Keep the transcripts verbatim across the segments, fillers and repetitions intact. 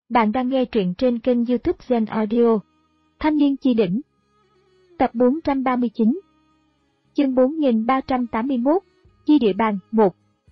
Bạn đang nghe truyện trên kênh YouTube Zen Audio. Thanh niên chi đỉnh. Tập bốn trăm ba mươi chín. Chương bốn nghìn ba trăm tám mươi mốt. Chi địa bàn một.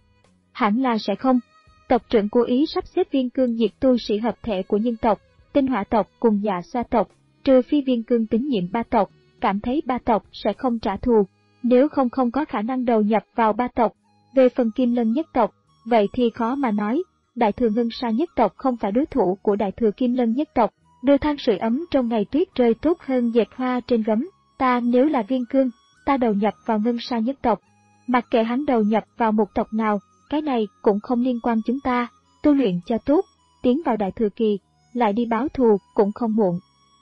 Hẳn là sẽ không. Tộc trưởng cố ý sắp xếp Viên Cương diệt tu sĩ hợp thể của nhân tộc, Tinh Hỏa tộc cùng Dạ Xoa tộc, trừ phi Viên Cương tín nhiệm ba tộc, cảm thấy ba tộc sẽ không trả thù, nếu không không có khả năng đầu nhập vào ba tộc. Về phần Kim Lân nhất tộc, vậy thì khó mà nói. Đại thừa Ngân Sa nhất tộc không phải đối thủ của Đại thừa Kim Lân nhất tộc, đưa than sưởi ấm trong ngày tuyết rơi tốt hơn dệt hoa trên gấm. Ta nếu là Viên Cương, ta đầu nhập vào Ngân Sa nhất tộc. Mặc kệ hắn đầu nhập vào một tộc nào, cái này cũng không liên quan chúng ta, tu luyện cho tốt, tiến vào Đại thừa kỳ, lại đi báo thù cũng không muộn.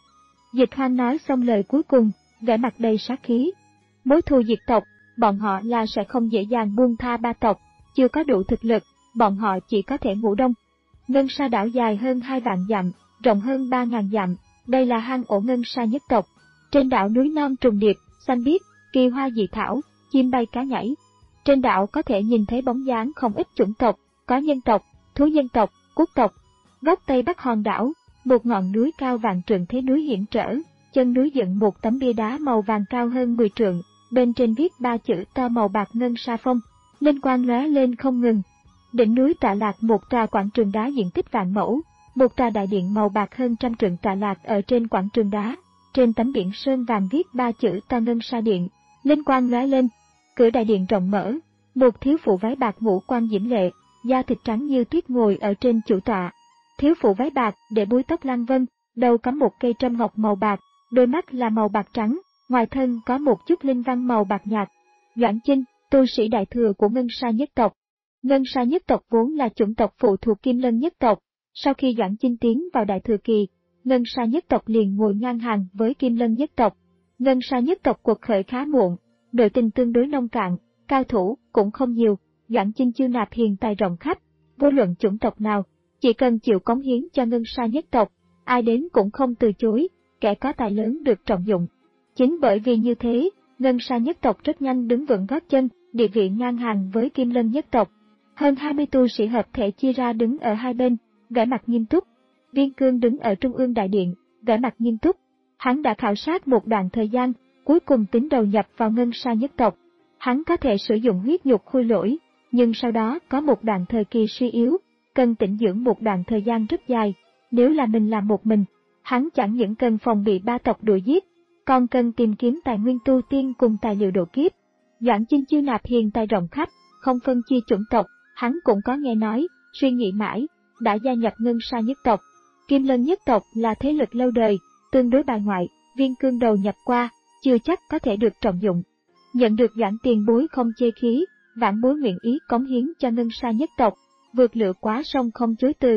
Dịch Hoang nói xong lời cuối cùng, vẻ mặt đầy sát khí. Mối thù diệt tộc, bọn họ là sẽ không dễ dàng buông tha ba tộc, chưa có đủ thực lực. Bọn họ chỉ có thể ngủ đông. Ngân Sa đảo dài hơn hai vạn dặm, rộng hơn ba ngàn dặm, đây là hang ổ Ngân Sa nhất tộc. Trên đảo núi non trùng điệp, xanh biếc, kỳ hoa dị thảo, chim bay cá nhảy. Trên đảo có thể nhìn thấy bóng dáng không ít chủng tộc, có nhân tộc, thú nhân tộc, quốc tộc. Góc tây bắc hòn đảo, một ngọn núi cao vạn trượng thế núi hiểm trở, chân núi dựng một tấm bia đá màu vàng cao hơn mười trượng, bên trên viết ba chữ to màu bạc Ngân Sa Phong, linh quang lóe lên không ngừng. Đỉnh núi tọa lạc một tòa quảng trường đá diện tích vạn mẫu, một tòa đại điện màu bạc hơn trăm trượng tọa lạc ở trên quảng trường đá. Trên tấm biển sơn vàng viết ba chữ to Ngân Sa Điện, linh quang lóe lên. Cửa đại điện rộng mở, một thiếu phụ váy bạc ngũ quan diễm lệ, da thịt trắng như tuyết ngồi ở trên chủ tọa. Thiếu phụ váy bạc để búi tóc lăng vân, đầu cắm một cây trâm ngọc màu bạc, đôi mắt là màu bạc trắng, ngoài thân có một chút linh văn màu bạc nhạt. Doãn Chinh, tu sĩ đại thừa của Ngân Sa nhất tộc. Ngân Sa nhất tộc vốn là chủng tộc phụ thuộc Kim Lân nhất tộc, sau khi Doãn Chinh tiến vào Đại thừa kỳ, Ngân Sa nhất tộc liền ngồi ngang hàng với Kim Lân nhất tộc. Ngân Sa nhất tộc cuộc khởi khá muộn, nội tình tương đối nông cạn, cao thủ cũng không nhiều, Doãn Chinh chiêu nạp hiền tài rộng khắp, vô luận chủng tộc nào, chỉ cần chịu cống hiến cho Ngân Sa nhất tộc, ai đến cũng không từ chối, kẻ có tài lớn được trọng dụng. Chính bởi vì như thế, Ngân Sa nhất tộc rất nhanh đứng vững gót chân, địa vị ngang hàng với Kim Lân nhất tộc. Hơn hai mươi tu sĩ hợp thể chia ra đứng ở hai bên, vẻ mặt nghiêm túc. Viên Cương đứng ở trung ương đại điện, vẻ mặt nghiêm túc. Hắn đã khảo sát một đoạn thời gian, cuối cùng tính đầu nhập vào Ngân Sa nhất tộc. Hắn có thể sử dụng huyết nhục khôi lỗi, nhưng sau đó có một đoạn thời kỳ suy yếu, cần tĩnh dưỡng một đoạn thời gian rất dài. Nếu là mình làm một mình, hắn chẳng những cần phòng bị ba tộc đuổi giết, còn cần tìm kiếm tài nguyên tu tiên cùng tài liệu độ kiếp. Doãn Chinh chiêu nạp hiền tài rộng khắp, không phân chia chủng tộc. Hắn cũng có nghe nói, suy nghĩ mãi, đã gia nhập Ngân Sa nhất tộc. Kim Lân nhất tộc là thế lực lâu đời, tương đối bài ngoại, Viên Cương đầu nhập qua, chưa chắc có thể được trọng dụng. Nhận được Doãn tiền bối không chê khí, vãn bối nguyện ý cống hiến cho Ngân Sa nhất tộc, vượt lửa quá sông không chối từ.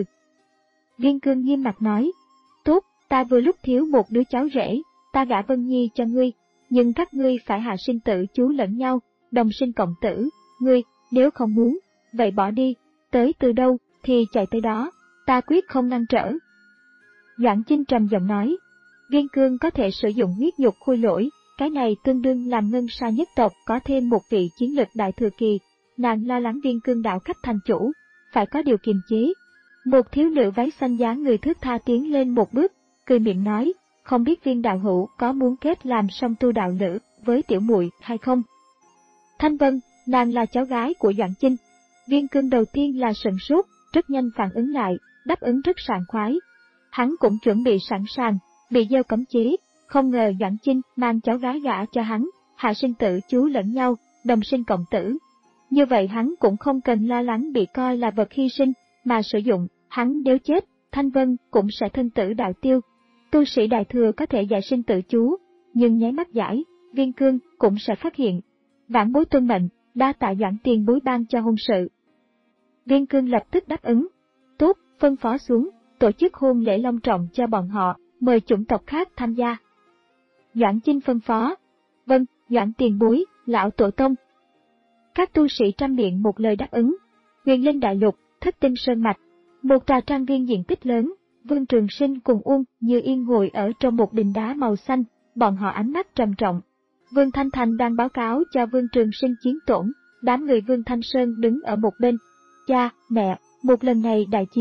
Viên Cương nghiêm mặt nói, tốt, ta vừa lúc thiếu một đứa cháu rể, ta gả Vân Nhi cho ngươi, nhưng các ngươi phải hạ sinh tử chú lẫn nhau, đồng sinh cộng tử, ngươi, nếu không muốn, vậy bỏ đi, tới từ đâu, thì chạy tới đó, ta quyết không ngăn trở. Doãn Chinh trầm giọng nói, Viên Cương có thể sử dụng huyết nhục khôi lỗi, cái này tương đương làm Ngân Sa nhất tộc có thêm một vị chiến lực đại thừa kỳ, nàng lo lắng Viên Cương đạo khách thành chủ, phải có điều kiềm chế. Một thiếu nữ váy xanh dáng người thướt tha tiến lên một bước, cười miệng nói, không biết Viên đạo hữu có muốn kết làm song tu đạo lữ với tiểu muội hay không? Thanh Vân, nàng là cháu gái của Doãn Chinh. Viên Cương đầu tiên là sửng sốt, rất nhanh phản ứng lại, đáp ứng rất sảng khoái. Hắn cũng chuẩn bị sẵn sàng, bị gieo cấm chế, không ngờ Doãn Chinh mang cháu gái gả cho hắn, hạ sinh tử chú lẫn nhau, đồng sinh cộng tử. Như vậy hắn cũng không cần lo lắng bị coi là vật hy sinh, mà sử dụng, hắn nếu chết, Thanh Vân cũng sẽ thân tử đạo tiêu. Tu sĩ đại thừa có thể giải sinh tử chú, nhưng nháy mắt giải, Viên Cương cũng sẽ phát hiện. Vãn bối tuân mệnh, đa tạ Doãn tiền bối ban cho hôn sự. Viên Cương lập tức đáp ứng. Tốt, phân phó xuống, tổ chức hôn lễ long trọng cho bọn họ, mời chủng tộc khác tham gia. Doãn Chinh phân phó. Vâng, Doãn tiền bối, lão tổ tông. Các tu sĩ trăm miệng một lời đáp ứng. Huyền Linh đại lục, Thất Tinh sơn mạch, một tòa trang viên diện tích lớn, Vương Trường Sinh cùng Uông Như Yên ngồi ở trong một đình đá màu xanh, bọn họ ánh mắt trầm trọng. Vương Thanh Thành đang báo cáo cho Vương Trường Sinh chiến tổn, đám người Vương Thanh Sơn đứng ở một bên. Cha, mẹ, một lần này đại chiến,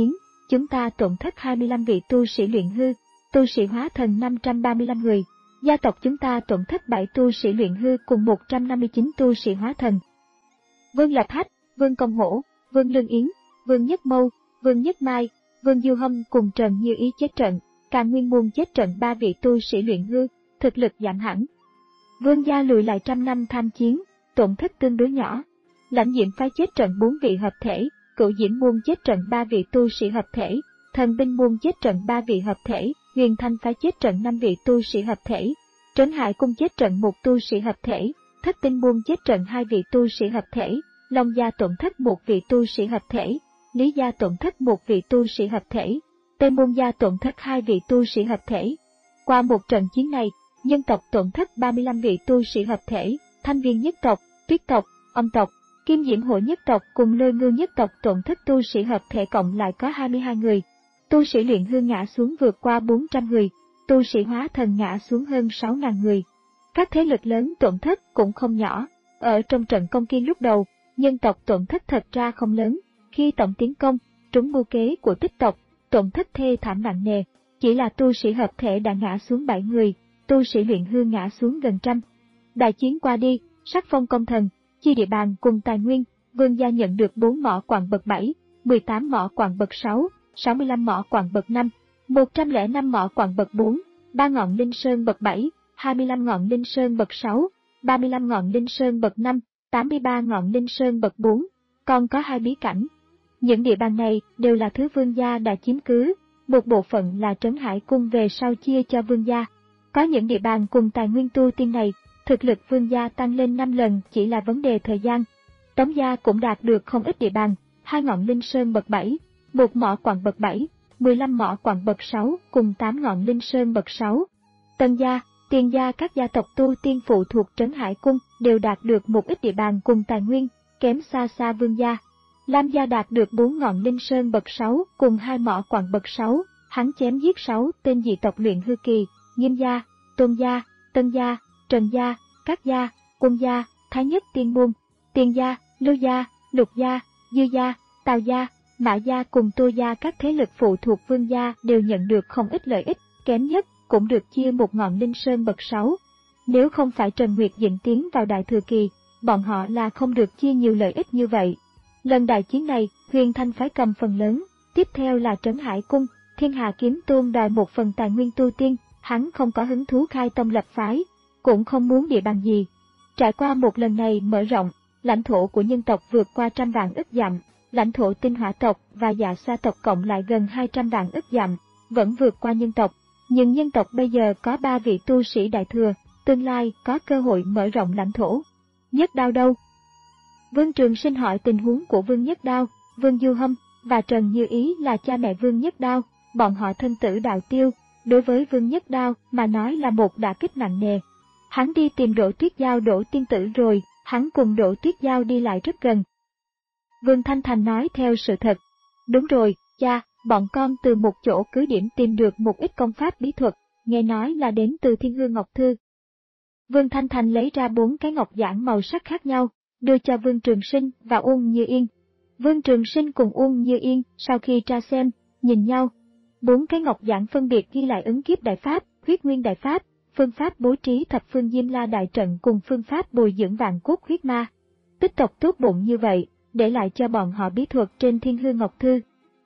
chúng ta tổn thất hai mươi lăm vị tu sĩ luyện hư, tu sĩ hóa thần năm trăm ba mươi lăm người. Gia tộc chúng ta tổn thất bảy tu sĩ luyện hư cùng một trăm năm mươi chín tu sĩ hóa thần. Vương Lập Hách, Vương Công Hổ, Vương Lương Yến, Vương Nhất Mâu, Vương Nhất Mai, Vương Du Hâm cùng Trần Như Ý chết trận, Càn Nguyên Môn chết trận ba vị tu sĩ luyện hư, thực lực giảm hẳn. Vương gia lùi lại trăm năm tham chiến, tổn thất tương đối nhỏ. Lãnh Diễm phái chết trận bốn vị hợp thể, Cửu Diễm môn chết trận ba vị tu sĩ hợp thể, Thần Binh môn chết trận ba vị hợp thể, Huyền Thanh phái chết trận năm vị tu sĩ hợp thể, Trấn Hải cung chết trận một tu sĩ hợp thể, Thất Tinh môn chết trận hai vị tu sĩ hợp thể, Long gia tổn thất một vị tu sĩ hợp thể, Lý gia tổn thất một vị tu sĩ hợp thể, Tây môn gia tổn thất hai vị tu sĩ hợp thể. Qua một trận chiến này, nhân tộc tổn thất ba mươi lăm vị tu sĩ hợp thể, Thanh Viên nhất tộc, Tuyết tộc, Âm tộc, Kim Diễm Hội nhất tộc cùng Lôi Ngưu nhất tộc tổn thất tu sĩ hợp thể cộng lại có hai mươi hai người. Tu sĩ luyện hư ngã xuống vượt qua bốn trăm người, tu sĩ hóa thần ngã xuống hơn sáu nghìn người. Các thế lực lớn tổn thất cũng không nhỏ. Ở trong trận công kiên lúc đầu, nhân tộc tổn thất thật ra không lớn. Khi tổng tiến công, trúng mưu kế của Tích tộc, tổn thất thê thảm nặng nề. Chỉ là tu sĩ hợp thể đã ngã xuống bảy người, tu sĩ luyện hư ngã xuống gần trăm. Đại chiến qua đi, sắc phong công thần, chia địa bàn cùng tài nguyên, Vương gia nhận được bốn mỏ quặng bậc bảy, mười tám mỏ quặng bậc sáu, sáu mươi lăm mỏ quặng bậc năm, một trăm lẻ năm mỏ quặng bậc bốn, ba ngọn linh sơn bậc bảy, hai mươi lăm ngọn linh sơn bậc sáu, ba mươi lăm ngọn linh sơn bậc năm, tám mươi ba ngọn linh sơn bậc bốn, còn có hai bí cảnh. Những địa bàn này đều là thứ Vương gia đã chiếm cứ, một bộ phận là Trấn Hải cung về sau chia cho Vương gia. Có những địa bàn cùng tài nguyên tu tiên này, thực lực Vương gia tăng lên năm lần chỉ là vấn đề thời gian. Tống gia cũng đạt được không ít địa bàn, hai ngọn linh sơn bậc bảy, một mỏ quặng bậc bảy, mười lăm mỏ quặng bậc sáu cùng tám ngọn linh sơn bậc sáu. Tân gia, Tiền gia các gia tộc tu tiên phụ thuộc Trấn Hải cung đều đạt được một ít địa bàn cùng tài nguyên, kém xa xa Vương gia. Lam gia đạt được bốn ngọn linh sơn bậc sáu cùng hai mỏ quặng bậc sáu, hắn chém giết sáu tên dị tộc luyện hư kỳ, Nghiêm gia, Tôn gia, Tân gia, Trần gia, Các gia, Quân gia, Thái Nhất Tiên môn, Tiền gia, Lưu gia, Lục gia, Dư gia, Tào gia, Mã gia cùng Tô gia các thế lực phụ thuộc Vương gia đều nhận được không ít lợi ích, kém nhất cũng được chia một ngọn linh sơn bậc sáu. Nếu không phải Trần Nguyệt Dĩnh tiến vào Đại Thừa Kỳ, bọn họ là không được chia nhiều lợi ích như vậy. Lần đại chiến này, Huyền Thanh phái cầm phần lớn, tiếp theo là Trấn Hải cung, Thiên Hà Kiếm Tôn đòi một phần tài nguyên tu tiên, hắn không có hứng thú khai tông lập phái, cũng không muốn địa bàn gì. Trải qua một lần này mở rộng, lãnh thổ của nhân tộc vượt qua trăm vạn ức dặm, lãnh thổ Tinh Hỏa tộc và Dạ Sa tộc cộng lại gần hai trăm vạn ức dặm, vẫn vượt qua nhân tộc. Nhưng nhân tộc bây giờ có ba vị tu sĩ đại thừa, tương lai có cơ hội mở rộng lãnh thổ. Nhất Đao đâu? Vương Trường Sinh hỏi tình huống của Vương Nhất Đao, Vương Du Hâm và Trần Như Ý là cha mẹ Vương Nhất Đao, bọn họ thân tử đạo tiêu, đối với Vương Nhất Đao mà nói là một đả kích nặng nề. Hắn đi tìm Đỗ Tuyết Giao Đỗ tiên tử rồi, hắn cùng Đỗ Tuyết Giao đi lại rất gần. Vương Thanh Thành nói theo sự thật. Đúng rồi, cha, bọn con từ một chỗ cứ điểm tìm được một ít công pháp bí thuật, nghe nói là đến từ Thiên Hương Ngọc Thư. Vương Thanh Thành lấy ra bốn cái ngọc giản màu sắc khác nhau, đưa cho Vương Trường Sinh và Uông Như Yên. Vương Trường Sinh cùng Uông Như Yên sau khi tra xem, nhìn nhau. Bốn cái ngọc giản phân biệt ghi lại ứng kiếp đại pháp, huyết nguyên đại pháp, phương pháp bố trí thập phương Diêm La đại trận cùng phương pháp bồi dưỡng vạn cốt huyết ma. Tích tộc tốt bụng như vậy, để lại cho bọn họ bí thuật trên Thiên Hương Ngọc Thư.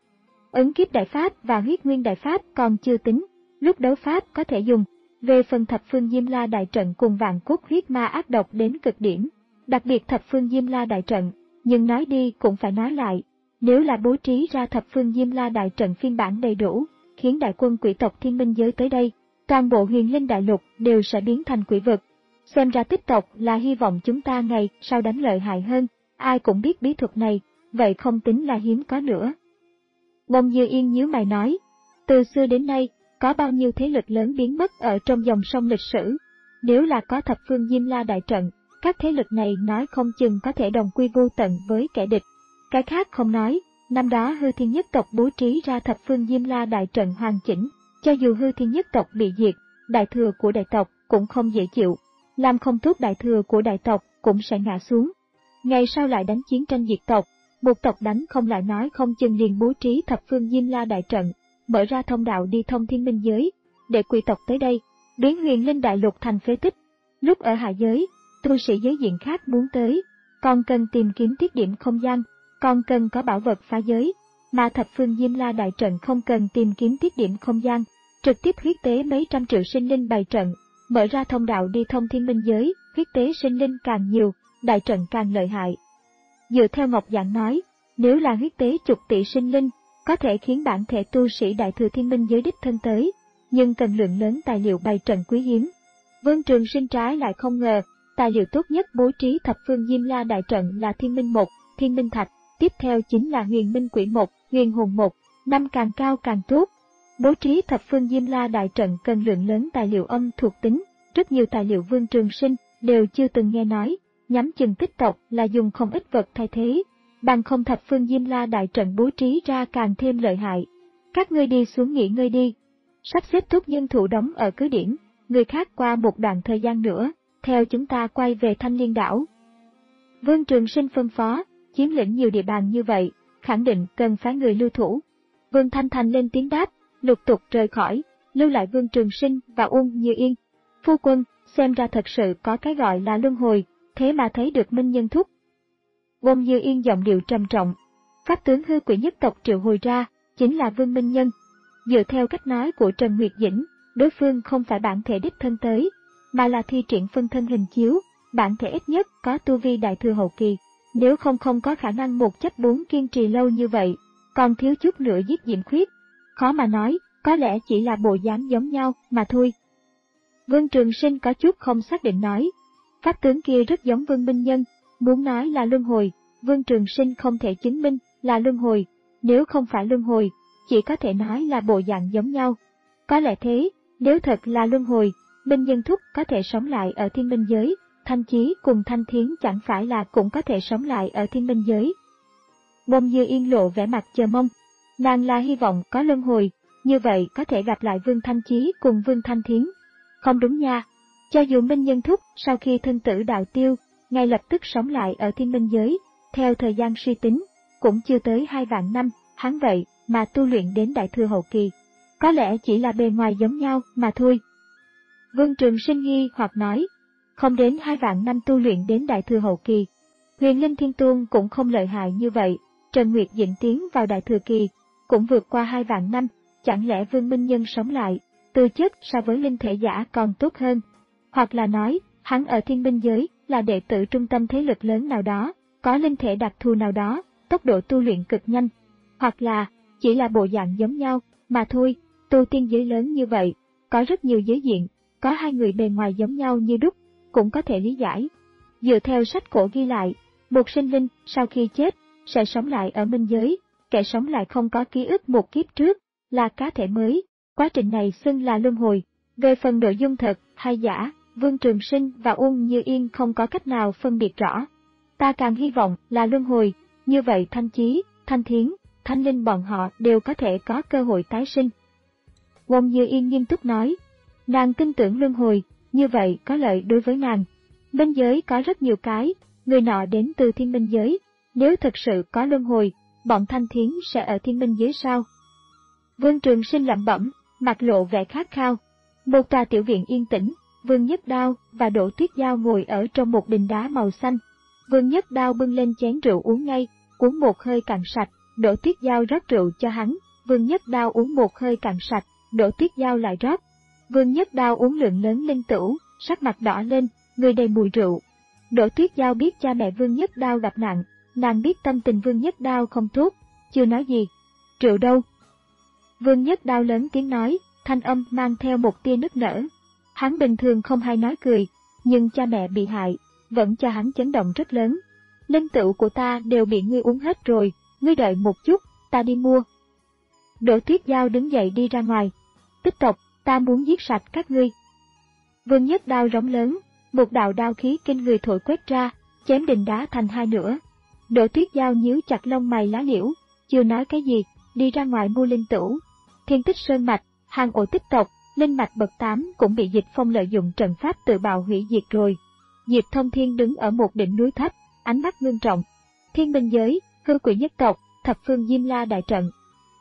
Ứng kiếp đại pháp và huyết nguyên đại pháp còn chưa tính, lúc đấu pháp có thể dùng. Về phần thập phương Diêm La đại trận cùng vạn cốt huyết ma ác độc đến cực điểm, đặc biệt thập phương Diêm La đại trận, nhưng nói đi cũng phải nói lại, nếu là bố trí ra thập phương Diêm La đại trận phiên bản đầy đủ, khiến đại quân quỷ tộc Thiên Minh giới tới đây, toàn bộ huyền linh đại lục đều sẽ biến thành quỷ vực. Xem ra Tích tộc là hy vọng chúng ta ngày sau đánh lợi hại hơn, ai cũng biết bí thuật này, vậy không tính là hiếm có nữa. Ngông Như Yên nhíu mày nói, từ xưa đến nay, có bao nhiêu thế lực lớn biến mất ở trong dòng sông lịch sử. Nếu là có thập phương Diêm La đại trận, các thế lực này nói không chừng có thể đồng quy vô tận với kẻ địch. Cái khác không nói, năm đó Hư Thiên nhất tộc bố trí ra thập phương Diêm La đại trận hoàn chỉnh, cho dù Hư Thiên nhất tộc bị diệt, đại thừa của đại tộc cũng không dễ chịu, làm không tốt đại thừa của đại tộc cũng sẽ ngã xuống. Ngày sau lại đánh chiến tranh diệt tộc, một tộc đánh không lại nói không chừng liền bố trí thập phương Diêm La đại trận, mở ra thông đạo đi thông thiên minh giới, để quỷ tộc tới đây, biến huyền linh đại lục thành phế tích. Lúc ở hạ giới, tu sĩ giới diện khác muốn tới, còn cần tìm kiếm tiết điểm không gian, còn cần có bảo vật phá giới, mà thập phương Diêm La đại trận không cần tìm kiếm tiết điểm không gian, trực tiếp huyết tế mấy trăm triệu sinh linh bày trận, mở ra thông đạo đi thông thiên minh giới, huyết tế sinh linh càng nhiều, đại trận càng lợi hại. Dựa theo Ngọc Giảng nói, nếu là huyết tế chục tỷ sinh linh, có thể khiến bản thể tu sĩ đại thừa thiên minh giới đích thân tới, nhưng cần lượng lớn tài liệu bày trận quý hiếm. Vương Trường Sinh trái lại không ngờ, tài liệu tốt nhất bố trí thập phương Diêm La đại trận là Thiên Minh một, Thiên Minh Thạch, tiếp theo chính là Huyền Minh Quỷ một, Huyền Hồn một, năm càng cao càng tốt. Bố trí thập phương Diêm La đại trận cần lượng lớn tài liệu âm thuộc tính, rất nhiều tài liệu Vương Trường Sinh đều chưa từng nghe nói, nhắm chừng tích tộc là dùng không ít vật thay thế, bằng không thập phương Diêm La đại trận bố trí ra càng thêm lợi hại. Các ngươi đi xuống nghỉ ngơi đi, sắp xếp tốt nhân thủ đóng ở cứ điểm, người khác qua một đoạn thời gian nữa, theo chúng ta quay về Thanh Liên đảo. Vương Trường Sinh phân phó, chiếm lĩnh nhiều địa bàn như vậy, khẳng định cần phái người lưu thủ. Vương Thanh Thành lên tiếng đáp, lục tục rời khỏi, lưu lại Vương Trường Sinh và Uông Như Yên. Phu quân, xem ra thật sự có cái gọi là luân hồi, thế mà thấy được Minh Nhân thúc. Uông Như Yên giọng điệu trầm trọng, pháp tướng hư quỷ nhất tộc triệu hồi ra, chính là Vương Minh Nhân. Dựa theo cách nói của Trần Nguyệt Dĩnh, đối phương không phải bản thể đích thân tới, mà là thi triển phân thân hình chiếu, bản thể ít nhất có tu vi đại thừa hậu kỳ, nếu không không có khả năng một chấp bốn kiên trì lâu như vậy, còn thiếu chút nữa giết Diễm Khuyết. Khó mà nói, có lẽ chỉ là bộ dáng giống nhau mà thôi. Vương Trường Sinh có chút không xác định nói, pháp tướng kia rất giống Vương Minh Nhân, muốn nói là luân hồi, Vương Trường Sinh không thể chứng minh là luân hồi, nếu không phải luân hồi, chỉ có thể nói là bộ dạng giống nhau. Có lẽ thế, nếu thật là luân hồi, Minh Nhân thúc có thể sống lại ở thiên minh giới, Thanh Chí cùng Thanh Thiến chẳng phải là cũng có thể sống lại ở thiên minh giới. Bông Như Yên lộ vẻ mặt chờ mong, nàng là hy vọng có luân hồi, như vậy có thể gặp lại Vương Thanh Chí cùng Vương Thanh Thiến. Không đúng nha, cho dù Minh Nhân thúc sau khi thân tử đạo tiêu, ngay lập tức sống lại ở thiên minh giới, theo thời gian suy tính, cũng chưa tới hai vạn năm, hắn vậy mà tu luyện đến đại thừa hậu kỳ. Có lẽ chỉ là bề ngoài giống nhau mà thôi. Vương Trường Sinh nghi hoặc nói, không đến hai vạn năm tu luyện đến đại thừa hậu kỳ. Huyền Linh Thiên Tôn cũng không lợi hại như vậy, Trần Nguyệt Dĩnh tiến vào đại thừa kỳ, cũng vượt qua hai vạn năm, chẳng lẽ Vương Minh Nhân sống lại, tư chất so với linh thể giả còn tốt hơn? Hoặc là nói, hắn ở thiên minh giới là đệ tử trung tâm thế lực lớn nào đó, có linh thể đặc thù nào đó, tốc độ tu luyện cực nhanh. Hoặc là, chỉ là bộ dạng giống nhau, mà thôi, tu tiên giới lớn như vậy, có rất nhiều giới diện, có hai người bề ngoài giống nhau như đúc, cũng có thể lý giải. Dựa theo sách cổ ghi lại, một sinh linh sau khi chết, sẽ sống lại ở minh giới, kẻ sống lại không có ký ức một kiếp trước, là cá thể mới, quá trình này xưng là luân hồi. Về phần nội dung thật hay giả, Vương Trường Sinh và Uông Như Yên không có cách nào phân biệt rõ. Ta càng hy vọng là luân hồi, như vậy Thanh Chí, Thanh Thiến, Thanh Linh bọn họ đều có thể có cơ hội tái sinh. Uông Như Yên nghiêm túc nói, nàng tin tưởng luân hồi, như vậy có lợi đối với nàng. Bên giới có rất nhiều cái, người nọ đến từ thiên minh giới, nếu thực sự có luân hồi, bọn Thanh Thiến sẽ ở thiên minh giới sao? Vương Trường Sinh lẩm bẩm, mặt lộ vẻ khát khao. Một tòa tiểu viện yên tĩnh, Vương Nhất Đao và Đỗ Tuyết Giao ngồi ở trong một đình đá màu xanh. Vương Nhất Đao bưng lên chén rượu uống ngay, uống một hơi cạn sạch, Đỗ Tuyết Giao rót rượu cho hắn, Vương Nhất Đao uống một hơi cạn sạch, Đỗ Tuyết Giao lại rót. Vương Nhất Đao uống lượng lớn linh tửu, sắc mặt đỏ lên, người đầy mùi rượu. Đỗ Tuyết Giao biết cha mẹ Vương Nhất Đao gặp nạn, nàng biết tâm tình Vương Nhất Đao không tốt, chưa nói gì. Rượu đâu? Vương Nhất Đao lớn tiếng nói, thanh âm mang theo một tia nức nở. Hắn bình thường không hay nói cười, nhưng cha mẹ bị hại, vẫn cho hắn chấn động rất lớn. Linh tửu của ta đều bị ngươi uống hết rồi, ngươi đợi một chút, ta đi mua. Đỗ Tuyết Giao đứng dậy đi ra ngoài. Tích tộc, ta muốn giết sạch các ngươi. Vương Nhất Đao rống lớn, một đạo đao khí kinh người thổi quét ra, chém đình đá thành hai nửa. Đỗ Tuyết Giao nhíu chặt lông mày lá liễu, chưa nói cái gì, đi ra ngoài mua linh tửu. Thiên Tích Sơn Mạch, hàng ổ tích tộc, linh mạch bậc tám cũng bị Dịch Phong lợi dụng trận pháp tự bạo hủy diệt rồi. Diệp Thông Thiên đứng ở một đỉnh núi thấp, ánh mắt ngưng trọng. Thiên minh giới, hư quỷ nhất tộc, thập phương Diêm La đại trận.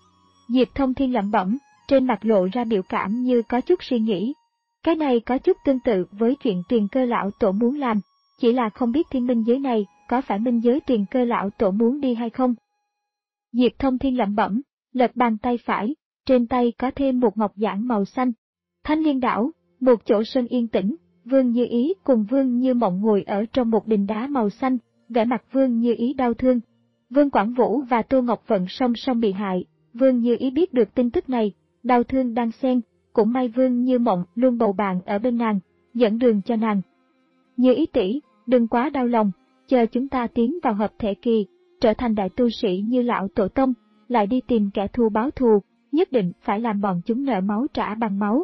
Diệp Thông Thiên lẩm bẩm, trên mặt lộ ra biểu cảm như có chút suy nghĩ. Cái này có chút tương tự với chuyện Tuyền Cơ lão tổ muốn làm, chỉ là không biết thiên minh giới này có phải minh giới Tuyền Cơ lão tổ muốn đi hay không. Diệp Thông Thiên lẩm bẩm, lật bàn tay phải, trên tay có thêm một ngọc giản màu xanh. Thanh Liên đảo, một chỗ sân yên tĩnh, Vương Như Ý cùng Vương Như Mộng ngồi ở trong một đình đá màu xanh, vẻ mặt Vương Như Ý đau thương. Vương Quảng Vũ và Tô Ngọc Vận song song bị hại, Vương Như Ý biết được tin tức này, đau thương đang xen, cũng may Vương Như Mộng luôn bầu bạn ở bên nàng, dẫn đường cho nàng. Như Ý tỷ, đừng quá đau lòng, chờ chúng ta tiến vào hợp thể kỳ, trở thành đại tu sĩ như lão tổ tông, lại đi tìm kẻ thù báo thù, nhất định phải làm bọn chúng nợ máu trả bằng máu.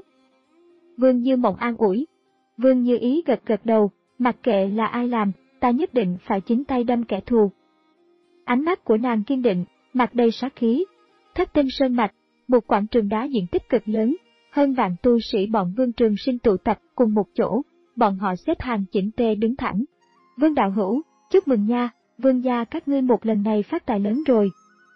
Vương Như Mộng an ủi. Vương Như Ý gật gật đầu, mặc kệ là ai làm, ta nhất định phải chính tay đâm kẻ thù. Ánh mắt của nàng kiên định, mặt đầy sát khí. Thất Tinh Sơn Mạch, một quảng trường đá diện tích cực lớn, hơn vạn tu sĩ bọn Vương Trường Sinh tụ tập cùng một chỗ, bọn họ xếp hàng chỉnh tề đứng thẳng. Vương đạo hữu, chúc mừng nha, Vương gia các ngươi một lần này phát tài lớn rồi.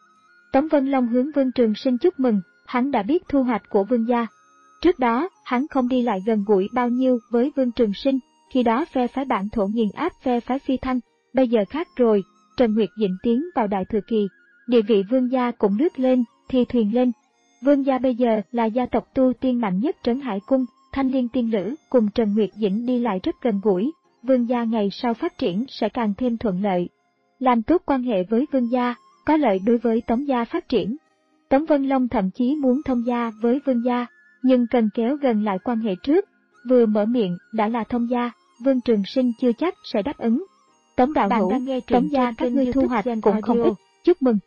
Tống Vân Long hướng Vương Trường Sinh chúc mừng, hắn đã biết thu hoạch của Vương gia. Trước đó, hắn không đi lại gần gũi bao nhiêu với Vương Trường Sinh, khi đó phe phái bản thổ nghiền áp phe phái Phi Thăng, bây giờ khác rồi, Trần Nguyệt Dĩnh tiến vào đại thừa kỳ, địa vị Vương gia cũng lướt lên, thì thuyền lên. Vương gia bây giờ là gia tộc tu tiên mạnh nhất Trấn Hải Cung, Thanh Liên tiên lữ cùng Trần Nguyệt Dĩnh đi lại rất gần gũi, Vương gia ngày sau phát triển sẽ càng thêm thuận lợi. Làm tốt quan hệ với Vương gia, có lợi đối với Tống gia phát triển. Tống Vân Long thậm chí muốn thông gia với Vương gia, nhưng cần kéo gần lại quan hệ trước, vừa mở miệng đã là thông gia, Vương Trường Sinh chưa chắc sẽ đáp ứng. Tống đạo hữu, Tống gia các ngươi thu hoạch cũng không ít, chúc mừng.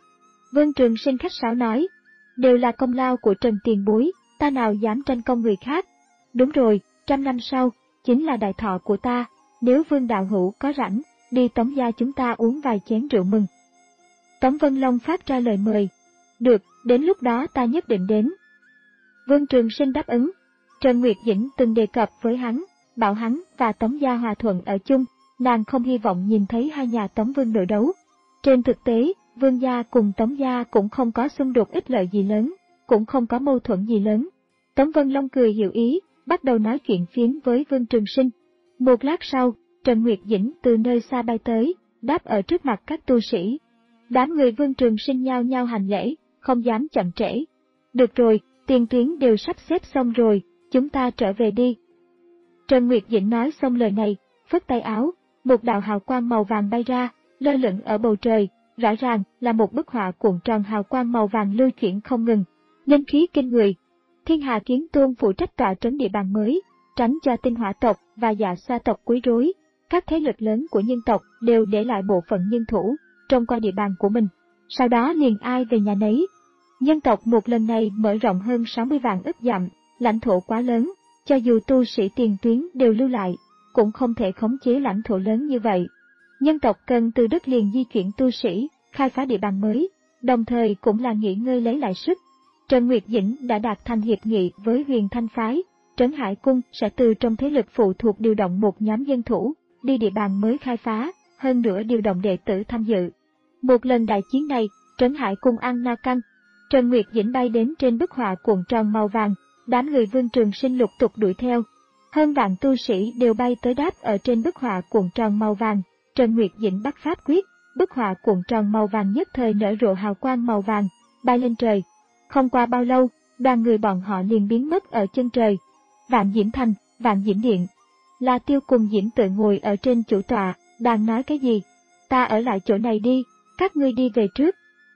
Vương Trường Sinh khách sáo nói, đều là công lao của Trần tiền bối, ta nào dám tranh công người khác. Đúng rồi, trăm năm sau, chính là đại thọ của ta, nếu Vương đạo hữu có rảnh, đi Tống gia chúng ta uống vài chén rượu mừng. Tống Vân Long phát ra lời mời, được, đến lúc đó ta nhất định đến. Vương Trường Sinh đáp ứng. Trần Nguyệt Dĩnh từng đề cập với hắn, bảo hắn và Tống gia hòa thuận ở chung, nàng không hy vọng nhìn thấy hai nhà Tống Vương nội đấu. Trên thực tế, Vương gia cùng Tống gia cũng không có xung đột ích lợi gì lớn, cũng không có mâu thuẫn gì lớn. Tống Vân Long cười hiểu ý, bắt đầu nói chuyện phiếm với Vương Trường Sinh. Một lát sau, Trần Nguyệt Dĩnh từ nơi xa bay tới, đáp ở trước mặt các tu sĩ. Đám người Vương Trường Sinh nhao nhao hành lễ, không dám chậm trễ. Được rồi, tiền tuyến đều sắp xếp xong rồi, chúng ta trở về đi. Trần Nguyệt Dĩnh nói xong lời này, phất tay áo, một đạo hào quang màu vàng bay ra, lơ lửng ở bầu trời, rõ ràng là một bức họa cuộn tròn hào quang màu vàng lưu chuyển không ngừng, linh khí kinh người. Thiên Hà Kiến Tôn phụ trách tọa trấn địa bàn mới, tránh cho Tinh Hỏa tộc và Dạ Xoa tộc quấy rối. Các thế lực lớn của nhân tộc đều để lại bộ phận nhân thủ, trông coi địa bàn của mình, sau đó liền ai về nhà nấy. Nhân tộc một lần này mở rộng hơn sáu mươi vạn ức dặm, lãnh thổ quá lớn, cho dù tu sĩ tiền tuyến đều lưu lại, cũng không thể khống chế lãnh thổ lớn như vậy. Nhân tộc cần từ đất liền di chuyển tu sĩ, khai phá địa bàn mới, đồng thời cũng là nghỉ ngơi lấy lại sức. Trần Nguyệt Dĩnh đã đạt thành hiệp nghị với Huyền Thanh Phái, Trấn Hải Cung sẽ từ trong thế lực phụ thuộc điều động một nhóm dân thủ, đi địa bàn mới khai phá, hơn nữa điều động đệ tử tham dự. Một lần đại chiến này, Trấn Hải Cung ăn no căng. Trần Nguyệt Dĩnh bay đến trên bức họa cuộn tròn màu vàng, đám người Vương Trường Sinh lục tục đuổi theo. Hơn vạn tu sĩ đều bay tới đáp ở trên bức họa cuộn tròn màu vàng. Trần Nguyệt Dĩnh bắt pháp quyết, bức họa cuộn tròn màu vàng nhất thời nở rộ hào quang màu vàng, bay lên trời. Không qua bao lâu, đoàn người bọn họ liền biến mất ở chân trời. Vạn Diễm Thành, Vạn Diễm Điện. La Tiêu cùng Diễm Tự ngồi ở trên chủ tọa, đang nói cái gì? Ta ở lại chỗ này đi, các ngươi đi về trước.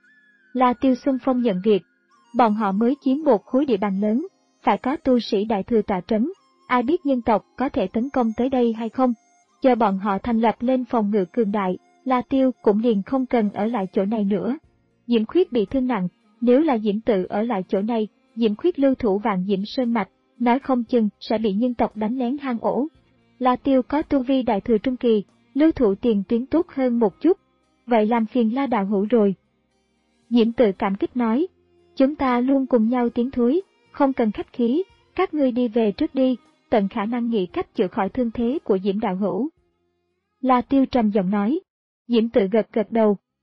La Tiêu xung phong nhận việc. Bọn họ mới chiếm một khối địa bàn lớn, phải có tu sĩ đại thừa tọa trấn, ai biết nhân tộc có thể tấn công tới đây hay không. Chờ bọn họ thành lập lên phòng ngự cường đại, La Tiêu cũng liền không cần ở lại chỗ này nữa. Diễm Khuyết bị thương nặng, nếu là Diễm Tự ở lại chỗ này, Diễm Khuyết lưu thủ Vạn Diễm Sơn Mạch, nói không chừng sẽ bị nhân tộc đánh lén hang ổ. La Tiêu có tu vi đại thừa trung kỳ, lưu thủ tiền tuyến tốt hơn một chút, vậy làm phiền La đạo hữu rồi. Diễm Tự cảm kích nói, chúng ta luôn cùng nhau tiến thối, không cần khách khí, các ngươi đi về trước đi, tận khả năng nghĩ cách chữa khỏi thương thế của Diễm đạo hữu. La Tiêu trầm giọng nói. Diễm Tự gật gật đầu,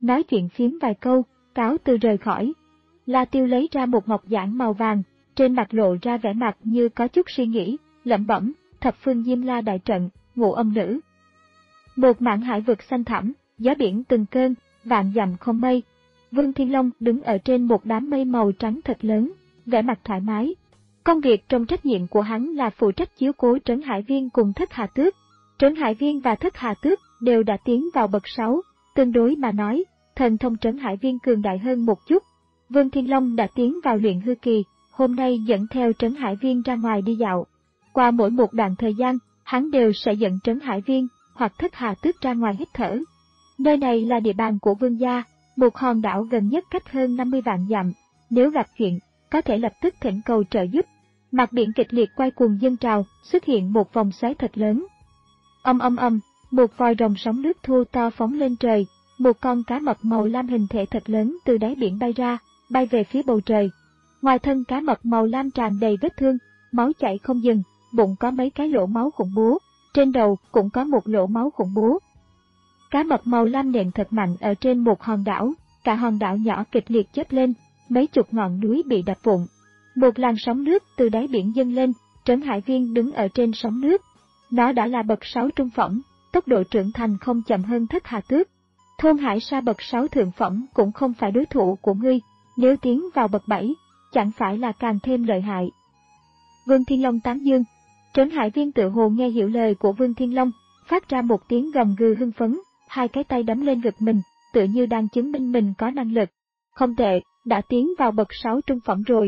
nói chuyện phiếm vài câu, cáo từ rời khỏi. La Tiêu lấy ra một ngọc giản màu vàng, trên mặt lộ ra vẻ mặt như có chút suy nghĩ, lẩm bẩm, thập phương diêm la đại trận, ngũ âm nữ. Một mảng hải vực xanh thẳm, gió biển từng cơn, vạn dặm không mây. Vương Thiên Long đứng ở trên một đám mây màu trắng thật lớn, vẻ mặt thoải mái. Công việc trong trách nhiệm của hắn là phụ trách chiếu cố Trấn Hải Viên cùng Thất Hà Tước. Trấn Hải Viên và Thất Hà Tước đều đã tiến vào bậc sáu, tương đối mà nói, thần thông Trấn Hải Viên cường đại hơn một chút. Vương Thiên Long đã tiến vào luyện hư kỳ, hôm nay dẫn theo Trấn Hải Viên ra ngoài đi dạo. Qua mỗi một đoạn thời gian, hắn đều sẽ dẫn Trấn Hải Viên hoặc Thất Hà Tước ra ngoài hít thở. Nơi này là địa bàn của Vương gia, một hòn đảo gần nhất cách hơn năm mươi vạn dặm, nếu gặp chuyện, có thể lập tức thỉnh cầu trợ giúp. Mặt biển kịch liệt quay cuồng dâng trào, xuất hiện một vòng xoáy thật lớn. Âm âm âm, một vòi rồng sóng nước thô to phóng lên trời, một con cá mập màu lam hình thể thật lớn từ đáy biển bay ra, bay về phía bầu trời. Ngoài thân cá mập màu lam tràn đầy vết thương, máu chảy không dừng, bụng có mấy cái lỗ máu khủng bố, trên đầu cũng có một lỗ máu khủng bố. Cá mập màu lam nện thật mạnh ở trên một hòn đảo, cả hòn đảo nhỏ kịch liệt chớp lên, mấy chục ngọn núi bị đập vụn. Một làn sóng nước từ đáy biển dâng lên, Trấn Hải Viên đứng ở trên sóng nước. Nó đã là bậc sáu trung phẩm, tốc độ trưởng thành không chậm hơn Thất Hà Tước. Thôn Hải Sa bậc sáu thượng phẩm cũng không phải đối thủ của ngươi, nếu tiến vào bậc bảy, chẳng phải là càng thêm lợi hại. Vương Thiên Long tán dương. Trấn Hải Viên tự hồ nghe hiểu lời của Vương Thiên Long, phát ra một tiếng gầm gừ hưng phấn, hai cái tay đấm lên ngực mình, tựa như đang chứng minh mình có năng lực. Không tệ, đã tiến vào bậc sáu trung phẩm rồi.